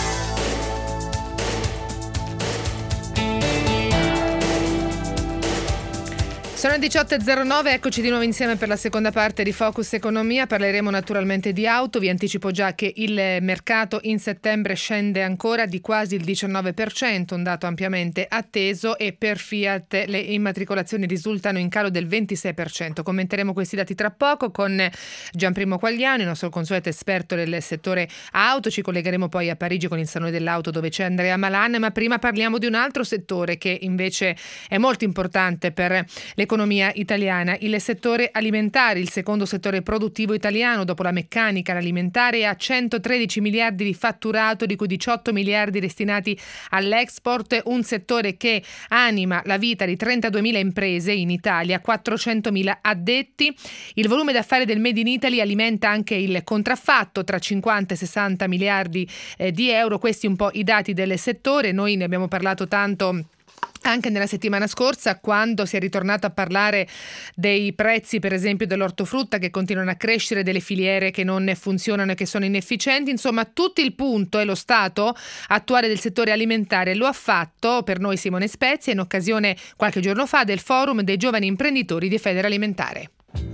Sono le 18.09, eccoci di nuovo insieme per la seconda parte di Focus Economia. Parleremo naturalmente di auto. Vi anticipo già che il mercato in settembre scende ancora di quasi il 19%, un dato ampiamente atteso, e per Fiat le immatricolazioni risultano in calo del 26%. Commenteremo questi dati tra poco con Gianprimo Quagliano, il nostro consueto esperto del settore auto. Ci collegheremo poi a Parigi con il Salone dell'Auto, dove c'è Andrea Malan, ma prima parliamo di un altro settore che invece è molto importante per l'economia italiana, il settore alimentare, il secondo settore produttivo italiano dopo la meccanica. L'alimentare ha 113 miliardi di fatturato, di cui 18 miliardi destinati all'export, un settore che anima la vita di 32.000 imprese in Italia, 400.000 addetti. Il volume d'affari del Made in Italy alimenta anche il contraffatto, tra 50 e 60 miliardi di euro. Questi un po' i dati del settore. Noi ne abbiamo parlato tanto anche nella settimana scorsa, quando si è ritornato a parlare dei prezzi, per esempio, dell'ortofrutta, che continuano a crescere, delle filiere che non funzionano e che sono inefficienti. Insomma, tutto il punto è lo stato attuale del settore alimentare. Lo ha fatto per noi Simone Spezia in occasione, qualche giorno fa, del forum dei giovani imprenditori di Federalimentare.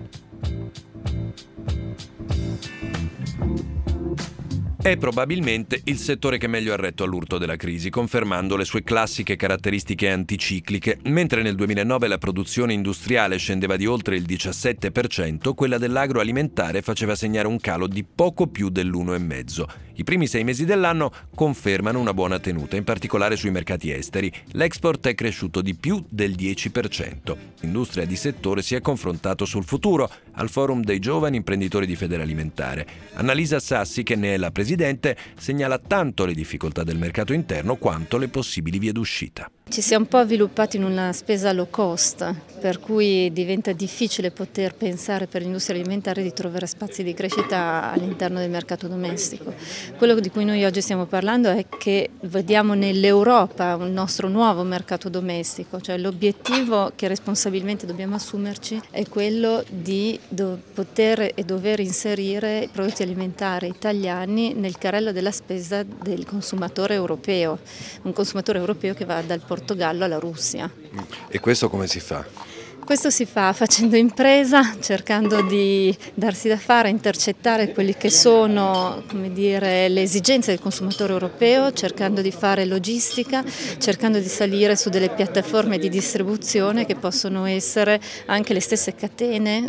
È probabilmente il settore che meglio ha retto all'urto della crisi, confermando le sue classiche caratteristiche anticicliche. Mentre nel 2009 la produzione industriale scendeva di oltre il 17%, quella dell'agroalimentare faceva segnare un calo di poco più dell'1,5%. I primi 6 mesi dell'anno confermano una buona tenuta, in particolare sui mercati esteri. L'export è cresciuto di più del 10%. L'industria di settore si è confrontato sul futuro al forum dei giovani imprenditori di Federalimentare. Annalisa Sassi, che ne è la presidente, segnala tanto le difficoltà del mercato interno quanto le possibili vie d'uscita. Ci si è un po' sviluppati in una spesa low cost, per cui diventa difficile poter pensare per l'industria alimentare di trovare spazi di crescita all'interno del mercato domestico. Quello di cui noi oggi stiamo parlando è che vediamo nell'Europa un nostro nuovo mercato domestico, cioè l'obiettivo che responsabilmente dobbiamo assumerci è quello di poter e dover inserire i prodotti alimentari italiani nel carrello della spesa del consumatore europeo, un consumatore europeo che va dal Portogallo alla Russia. E questo come si fa? Questo si fa facendo impresa, cercando di darsi da fare, intercettare quelli che sono, come dire, le esigenze del consumatore europeo, cercando di fare logistica, cercando di salire su delle piattaforme di distribuzione che possono essere anche le stesse catene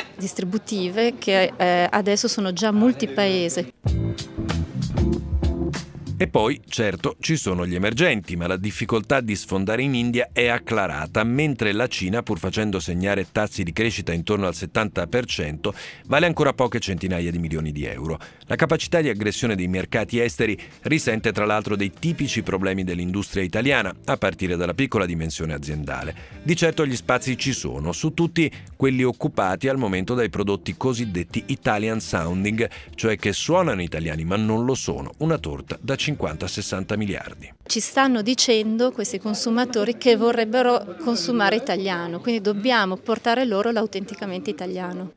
distributive che adesso sono già multipaese. E poi, certo, ci sono gli emergenti, ma la difficoltà di sfondare in India è acclarata, mentre la Cina, pur facendo segnare tassi di crescita intorno al 70%, vale ancora poche centinaia di milioni di euro. La capacità di aggressione dei mercati esteri risente tra l'altro dei tipici problemi dell'industria italiana, a partire dalla piccola dimensione aziendale. Di certo gli spazi ci sono, su tutti quelli occupati al momento dai prodotti cosiddetti Italian sounding, cioè che suonano italiani ma non lo sono, una torta da 50-60 miliardi. Ci stanno dicendo questi consumatori che vorrebbero consumare italiano, quindi dobbiamo portare loro l'autenticamente italiano.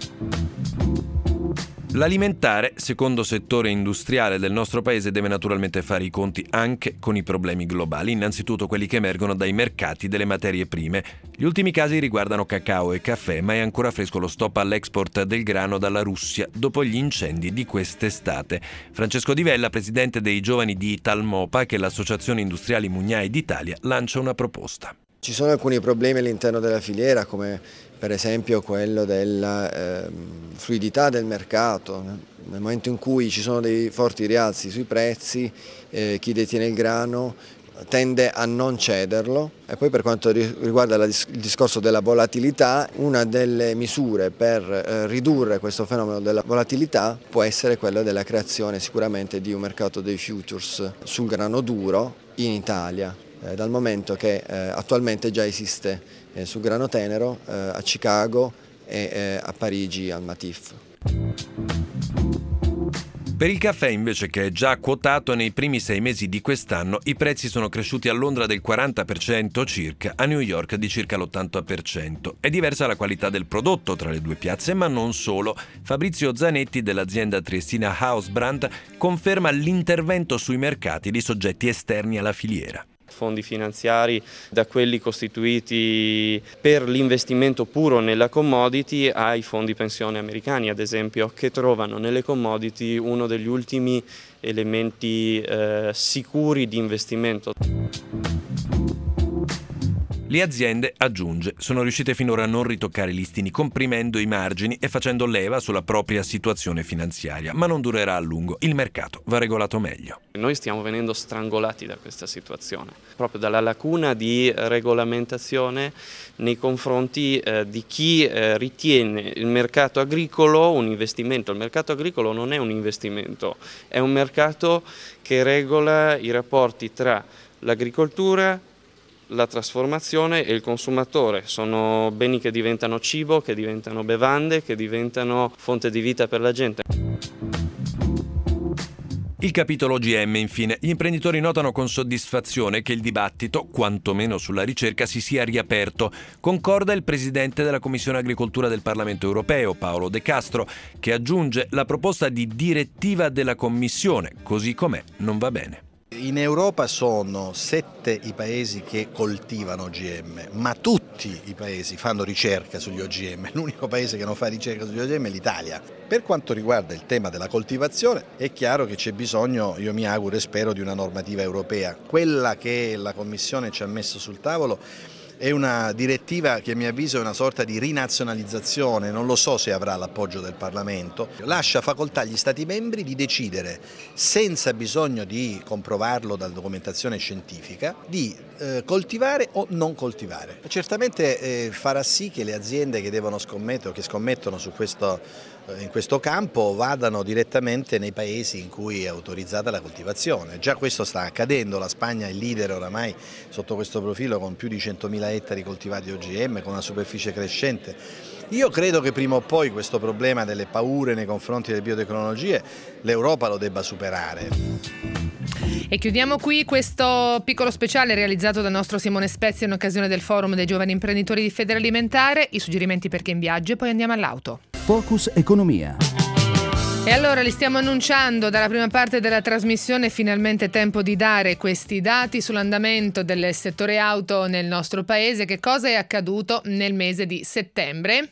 L'alimentare, secondo settore industriale del nostro paese, deve naturalmente fare i conti anche con i problemi globali, innanzitutto quelli che emergono dai mercati delle materie prime. Gli ultimi casi riguardano cacao e caffè, ma è ancora fresco lo stop all'export del grano dalla Russia dopo gli incendi di quest'estate. Francesco Di Vella, presidente dei giovani di Italmopa, che è l'Associazione Industriali Mugnai d'Italia, lancia una proposta. Ci sono alcuni problemi all'interno della filiera, come per esempio quello della fluidità del mercato. Nel momento in cui ci sono dei forti rialzi sui prezzi, chi detiene il grano tende a non cederlo. E poi per quanto riguarda il discorso della volatilità, una delle misure per ridurre questo fenomeno della volatilità può essere quella della creazione sicuramente di un mercato dei futures sul grano duro in Italia, dal momento che attualmente già esiste sul grano tenero a Chicago e a Parigi al Matif. Per il caffè invece, che è già quotato, nei primi 6 mesi di quest'anno i prezzi sono cresciuti a Londra del 40% circa, a New York di circa l'80%. È diversa la qualità del prodotto tra le due piazze, ma non solo. Fabrizio Zanetti dell'azienda triestina Hausbrand conferma l'intervento sui mercati di soggetti esterni alla filiera. Fondi finanziari, da quelli costituiti per l'investimento puro nella commodity ai fondi pensione americani, ad esempio, che trovano nelle commodity uno degli ultimi elementi sicuri di investimento. Le aziende, aggiunge, sono riuscite finora a non ritoccare i listini, comprimendo i margini e facendo leva sulla propria situazione finanziaria, ma non durerà a lungo. Il mercato va regolato meglio. Noi stiamo venendo strangolati da questa situazione, proprio dalla lacuna di regolamentazione nei confronti di chi ritiene il mercato agricolo un investimento. Il mercato agricolo non è un investimento, è un mercato che regola i rapporti tra l'agricoltura, la trasformazione e il consumatore. Sono beni che diventano cibo, che diventano bevande, che diventano fonte di vita per la gente. Il capitolo OGM, infine. Gli imprenditori notano con soddisfazione che il dibattito, quantomeno sulla ricerca, si sia riaperto. Concorda il presidente della Commissione Agricoltura del Parlamento Europeo, Paolo De Castro, che aggiunge: la proposta di direttiva della Commissione, così com'è, non va bene. In Europa sono 7 i paesi che coltivano OGM, ma tutti i paesi fanno ricerca sugli OGM. L'unico paese che non fa ricerca sugli OGM è l'Italia. Per quanto riguarda il tema della coltivazione, è chiaro che c'è bisogno, io mi auguro e spero, di una normativa europea. Quella che la Commissione ci ha messo sul tavolo è una direttiva che a mio avviso è una sorta di rinazionalizzazione, non lo so se avrà l'appoggio del Parlamento, lascia facoltà agli Stati membri di decidere, senza bisogno di comprovarlo dalla documentazione scientifica, di coltivare o non coltivare. Certamente farà sì che le aziende che devono scommettere o che scommettono su in questo campo vadano direttamente nei paesi in cui è autorizzata la coltivazione. Già questo sta accadendo, la Spagna è il leader oramai sotto questo profilo, con più di 100.000 ettari coltivati OGM, con una superficie crescente. Io credo che prima o poi questo problema delle paure nei confronti delle biotecnologie l'Europa lo debba superare. E chiudiamo qui questo piccolo speciale realizzato dal nostro Simone Spezia in occasione del forum dei giovani imprenditori di Federalimentare. I suggerimenti per chi è in viaggio e poi andiamo all'auto. Focus Economia. E allora li stiamo annunciando dalla prima parte della trasmissione, finalmente tempo di dare questi dati sull'andamento del settore auto nel nostro paese. Che cosa è accaduto nel mese di settembre?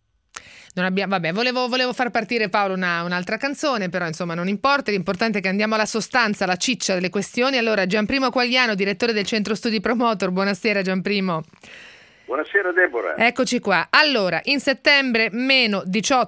Volevo far partire, Paolo, un'altra canzone, però insomma non importa, l'importante è che andiamo alla sostanza, alla ciccia delle questioni. Allora, Gianprimo Quagliano, direttore del Centro Studi Promotor, buonasera Gianprimo. Buonasera Deborah. Eccoci qua. Allora, in settembre meno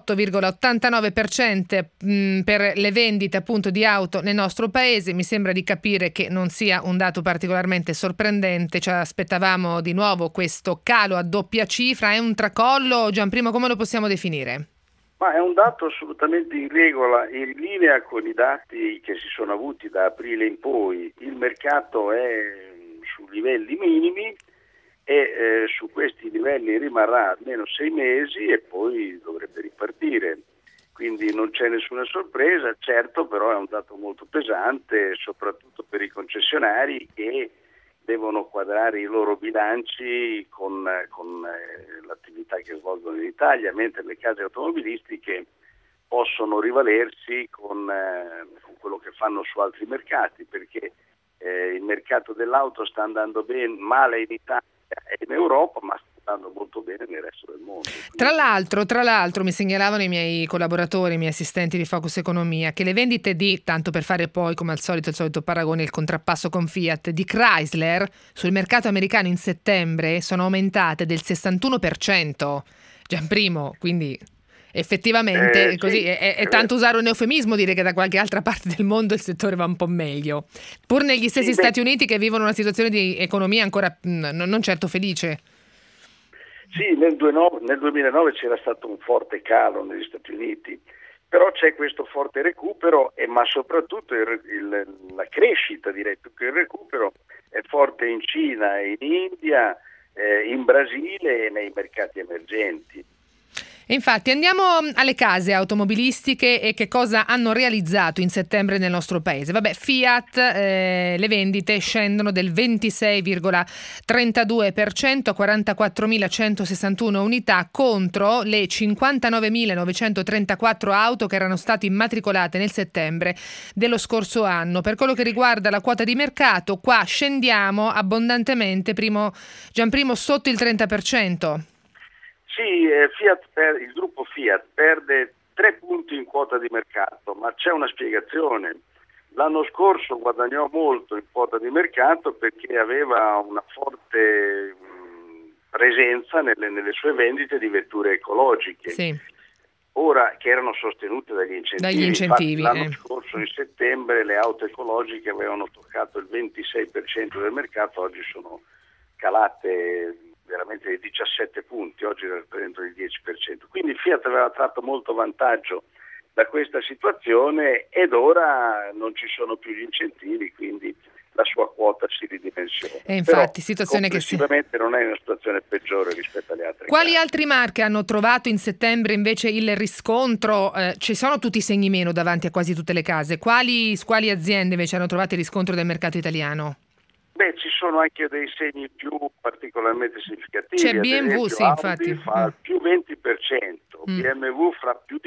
18,89% per le vendite appunto di auto nel nostro paese. Mi sembra di capire che non sia un dato particolarmente sorprendente. Ci aspettavamo di nuovo questo calo a doppia cifra. È un tracollo? Gianprimo, come lo possiamo definire? Ma è un dato assolutamente in regola, in linea con i dati che si sono avuti da aprile in poi. Il mercato è su livelli minimi e su questi livelli rimarrà almeno 6 mesi e poi dovrebbe ripartire. Quindi non c'è nessuna sorpresa, certo, però è un dato molto pesante, soprattutto per i concessionari che devono quadrare i loro bilanci con l'attività che svolgono in Italia, mentre le case automobilistiche possono rivalersi con quello che fanno su altri mercati, perché il mercato dell'auto sta andando male in Italia e in Europa, ma sta andando molto bene nel resto del mondo. Tra l'altro mi segnalavano i miei collaboratori, i miei assistenti di Focus Economia, che le vendite tanto per fare poi come al solito il solito paragone, il contrappasso con Fiat, di Chrysler sul mercato americano in settembre sono aumentate del 61%. Gianprimo, quindi effettivamente così è tanto usare un eufemismo dire che da qualche altra parte del mondo il settore va un po' meglio, pur negli stessi Stati Uniti che vivono una situazione di economia ancora non certo felice. Sì, nel 2009 c'era stato un forte calo negli Stati Uniti, però c'è questo forte recupero, ma soprattutto la crescita, direi più che il recupero, è forte in Cina, in India, in Brasile e nei mercati emergenti. E infatti andiamo alle case automobilistiche e che cosa hanno realizzato in settembre nel nostro paese. Fiat, le vendite scendono del 26,32% a 44.161 unità contro le 59.934 auto che erano state immatricolate nel settembre dello scorso anno. Per quello che riguarda la quota di mercato, qua scendiamo abbondantemente, Gianprimo, sotto il 30%. Sì, il gruppo Fiat perde 3 punti in quota di mercato, ma c'è una spiegazione. L'anno scorso guadagnò molto in quota di mercato perché aveva una forte presenza nelle sue vendite di vetture ecologiche. Sì. Ora che erano sostenute dagli incentivi. Infatti, l'anno scorso in settembre le auto ecologiche avevano toccato il 26% del mercato, oggi sono calate veramente di 17 punti, oggi rappresentano il 10%. Quindi Fiat aveva tratto molto vantaggio da questa situazione ed ora non ci sono più gli incentivi, quindi la sua quota si ridimensiona. E infatti, però, situazione che complessivamente non è una situazione peggiore rispetto alle altre. Quali altri marche hanno trovato in settembre invece il riscontro? Ci sono tutti i segni meno davanti a quasi tutte le case. Quali aziende invece hanno trovato il riscontro del mercato italiano? Ci sono anche dei segni più particolarmente significativi. C'è BMW, esempio, sì, Audi infatti. fa più 20%, BMW fa più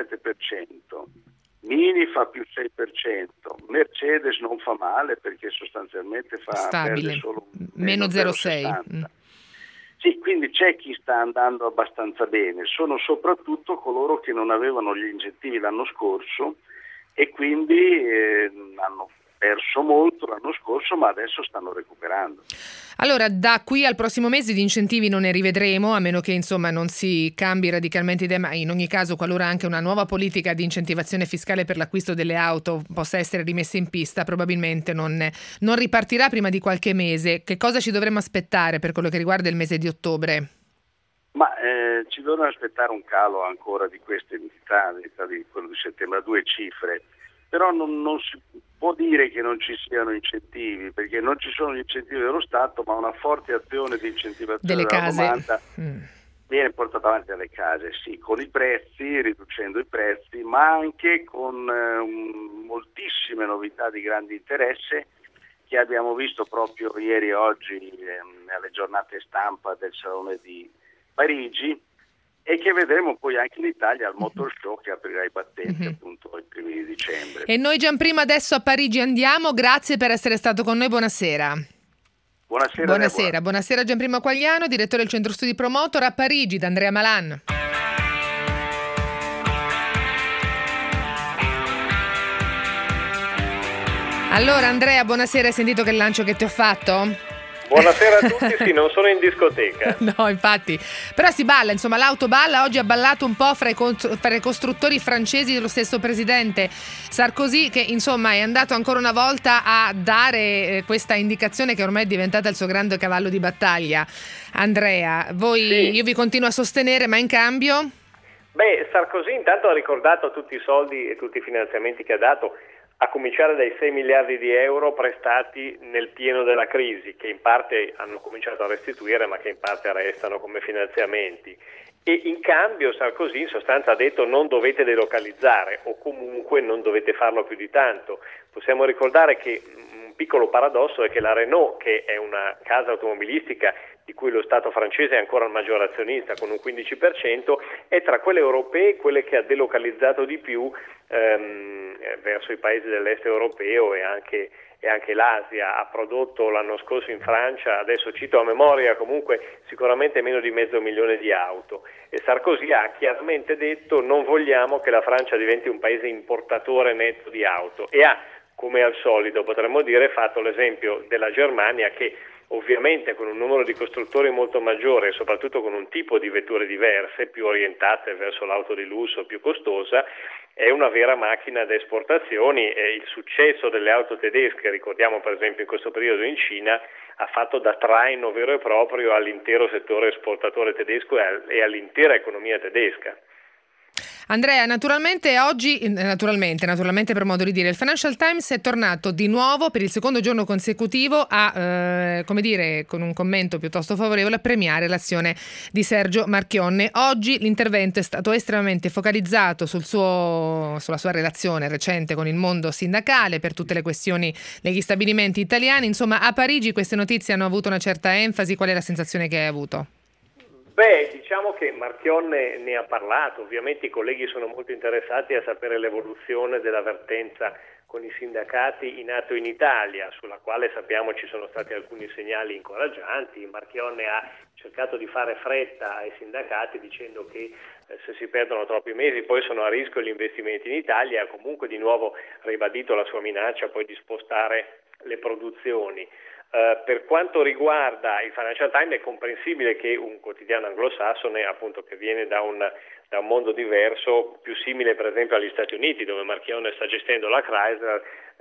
17%, Mini fa più 6%, Mercedes non fa male perché sostanzialmente perde solo meno 0,6%. Sì, quindi c'è chi sta andando abbastanza bene, sono soprattutto coloro che non avevano gli incentivi l'anno scorso e quindi hanno perso molto l'anno scorso, ma adesso stanno recuperando. Allora, da qui al prossimo mese di incentivi non ne rivedremo, a meno che non si cambi radicalmente idea, ma in ogni caso qualora anche una nuova politica di incentivazione fiscale per l'acquisto delle auto possa essere rimessa in pista, probabilmente non ripartirà prima di qualche mese. Che cosa ci dovremmo aspettare per quello che riguarda il mese di ottobre? Ma ci dovremmo aspettare un calo ancora di queste entità di quello di settembre, a 2 cifre, però non si può dire che non ci siano incentivi, perché non ci sono gli incentivi dello Stato, ma una forte azione di incentivazione delle della case domanda viene portata avanti dalle case, sì, con i prezzi, riducendo i prezzi, ma anche con moltissime novità di grande interesse che abbiamo visto proprio ieri e oggi alle giornate stampa del Salone di Parigi e che vedremo poi anche in Italia al Motor Show che aprirà i battenti appunto i primi di dicembre. E noi Gianprimo adesso a Parigi andiamo, grazie per essere stato con noi, buonasera. Buonasera Gianprimo Quagliano, direttore del Centro Studi Promotor a Parigi, da Andrea Malan. Allora Andrea, buonasera, hai sentito che lancio che ti ho fatto? Buonasera a tutti, sì, non sono in discoteca. No, infatti. Però si balla, insomma, l'auto balla. Oggi ha ballato un po' fra i costruttori francesi dello stesso presidente Sarkozy, che insomma è andato ancora una volta a dare questa indicazione che ormai è diventata il suo grande cavallo di battaglia. Andrea, io vi continuo a sostenere, ma in cambio? Beh, Sarkozy intanto ha ricordato tutti i soldi e tutti i finanziamenti che ha dato, a cominciare dai 6 miliardi di euro prestati nel pieno della crisi, che in parte hanno cominciato a restituire, ma che in parte restano come finanziamenti. E in cambio Sarkozy in sostanza ha detto non dovete delocalizzare, o comunque non dovete farlo più di tanto. Possiamo ricordare che un piccolo paradosso è che la Renault, che è una casa automobilistica di cui lo Stato francese è ancora il maggior azionista con un 15%, è tra quelle europee quelle che ha delocalizzato di più verso i paesi dell'est europeo e anche l'Asia. Ha prodotto l'anno scorso in Francia, adesso cito a memoria, comunque sicuramente meno di 500.000 di auto, e Sarkozy ha chiaramente detto non vogliamo che la Francia diventi un paese importatore netto di auto, e ha, come al solito potremmo dire, fatto l'esempio della Germania, che ovviamente con un numero di costruttori molto maggiore e soprattutto con un tipo di vetture diverse, più orientate verso l'auto di lusso, più costosa, è una vera macchina da esportazioni, e il successo delle auto tedesche, ricordiamo per esempio in questo periodo in Cina, ha fatto da traino vero e proprio all'intero settore esportatore tedesco e all'intera economia tedesca. Andrea, naturalmente oggi, naturalmente per modo di dire, il Financial Times è tornato di nuovo per il secondo giorno consecutivo a, con un commento piuttosto favorevole, a premiare l'azione di Sergio Marchionne. Oggi l'intervento è stato estremamente focalizzato sulla sua relazione recente con il mondo sindacale per tutte le questioni degli stabilimenti italiani. Insomma, a Parigi queste notizie hanno avuto una certa enfasi. Qual è la sensazione che hai avuto? Beh, diciamo che Marchionne ne ha parlato, ovviamente i colleghi sono molto interessati a sapere l'evoluzione della vertenza con i sindacati in atto in Italia, sulla quale sappiamo ci sono stati alcuni segnali incoraggianti. Marchionne ha cercato di fare fretta ai sindacati dicendo che se si perdono troppi mesi poi sono a rischio gli investimenti in Italia, ha comunque di nuovo ribadito la sua minaccia poi di spostare le produzioni. Per quanto riguarda il Financial Times è comprensibile che un quotidiano anglosassone, appunto, che viene da un mondo diverso, più simile per esempio agli Stati Uniti, dove Marchionne sta gestendo la Chrysler,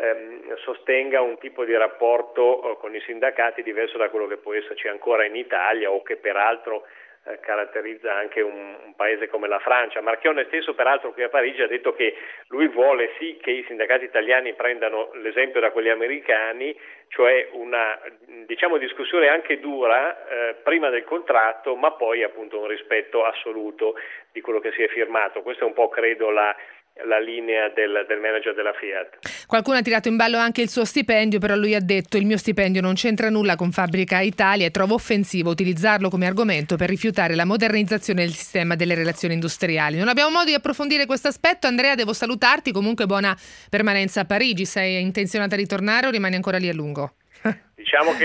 sostenga un tipo di rapporto con i sindacati diverso da quello che può esserci ancora in Italia, o che peraltro caratterizza anche un paese come la Francia. Marchionne stesso peraltro qui a Parigi ha detto che lui vuole sì che i sindacati italiani prendano l'esempio da quelli americani, cioè una discussione anche dura prima del contratto, ma poi appunto un rispetto assoluto di quello che si è firmato. Questo è un po' credo la linea del manager della Fiat. Qualcuno ha tirato in ballo anche il suo stipendio, però lui ha detto il mio stipendio non c'entra nulla con Fabbrica Italia e trovo offensivo utilizzarlo come argomento per rifiutare la modernizzazione del sistema delle relazioni industriali. Non abbiamo modo di approfondire questo aspetto. Andrea, devo salutarti, comunque buona permanenza a Parigi. Sei intenzionata a ritornare o rimani ancora lì a lungo? Diciamo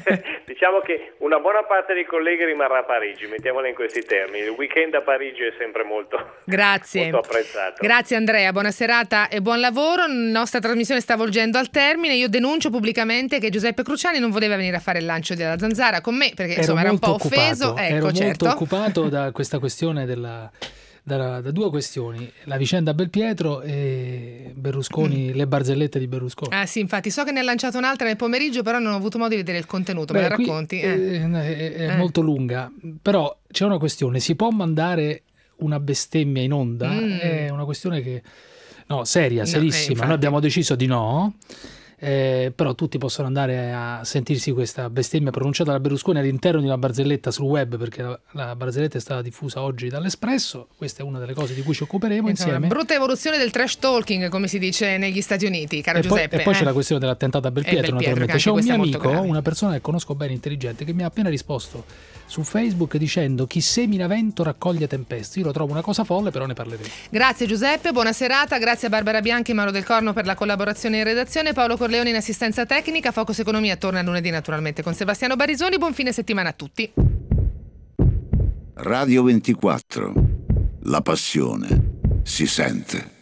che una buona parte dei colleghi rimarrà a Parigi, mettiamola in questi termini. Il weekend a Parigi è sempre molto apprezzato. Grazie Andrea, buona serata e buon lavoro. La nostra trasmissione sta volgendo al termine. Io denuncio pubblicamente che Giuseppe Cruciani non voleva venire a fare il lancio della Zanzara con me perché era un po' offeso. Ero molto occupato da questa questione da due questioni, la vicenda Belpietro e Berlusconi, le barzellette di Berlusconi. Ah sì, infatti so che ne ha lanciato un'altra nel pomeriggio, però non ho avuto modo di vedere il contenuto. Me la racconti? È molto lunga, però c'è una questione: si può mandare una bestemmia in onda? È una questione seria, serissima. Noi abbiamo deciso di no. Però tutti possono andare a sentirsi questa bestemmia pronunciata da Berlusconi all'interno di una barzelletta sul web, perché la barzelletta è stata diffusa oggi dall'Espresso. Questa è una delle cose di cui ci occuperemo insieme. Brutta evoluzione del trash talking, come si dice negli Stati Uniti, caro Giuseppe. E poi c'è la questione dell'attentato a Belpietro, naturalmente. C'è un mio amico, una persona che conosco bene, intelligente, che mi ha appena risposto su Facebook dicendo: chi semina vento raccoglie tempeste. Io lo trovo una cosa folle, però ne parleremo. Grazie Giuseppe, buona serata. Grazie a Barbara Bianchi e Mauro Del Corno per la collaborazione in redazione, Paolo Corleone in assistenza tecnica. Focus Economia torna lunedì naturalmente con Sebastiano Barisoni. Buon fine settimana a tutti. Radio 24, la passione si sente.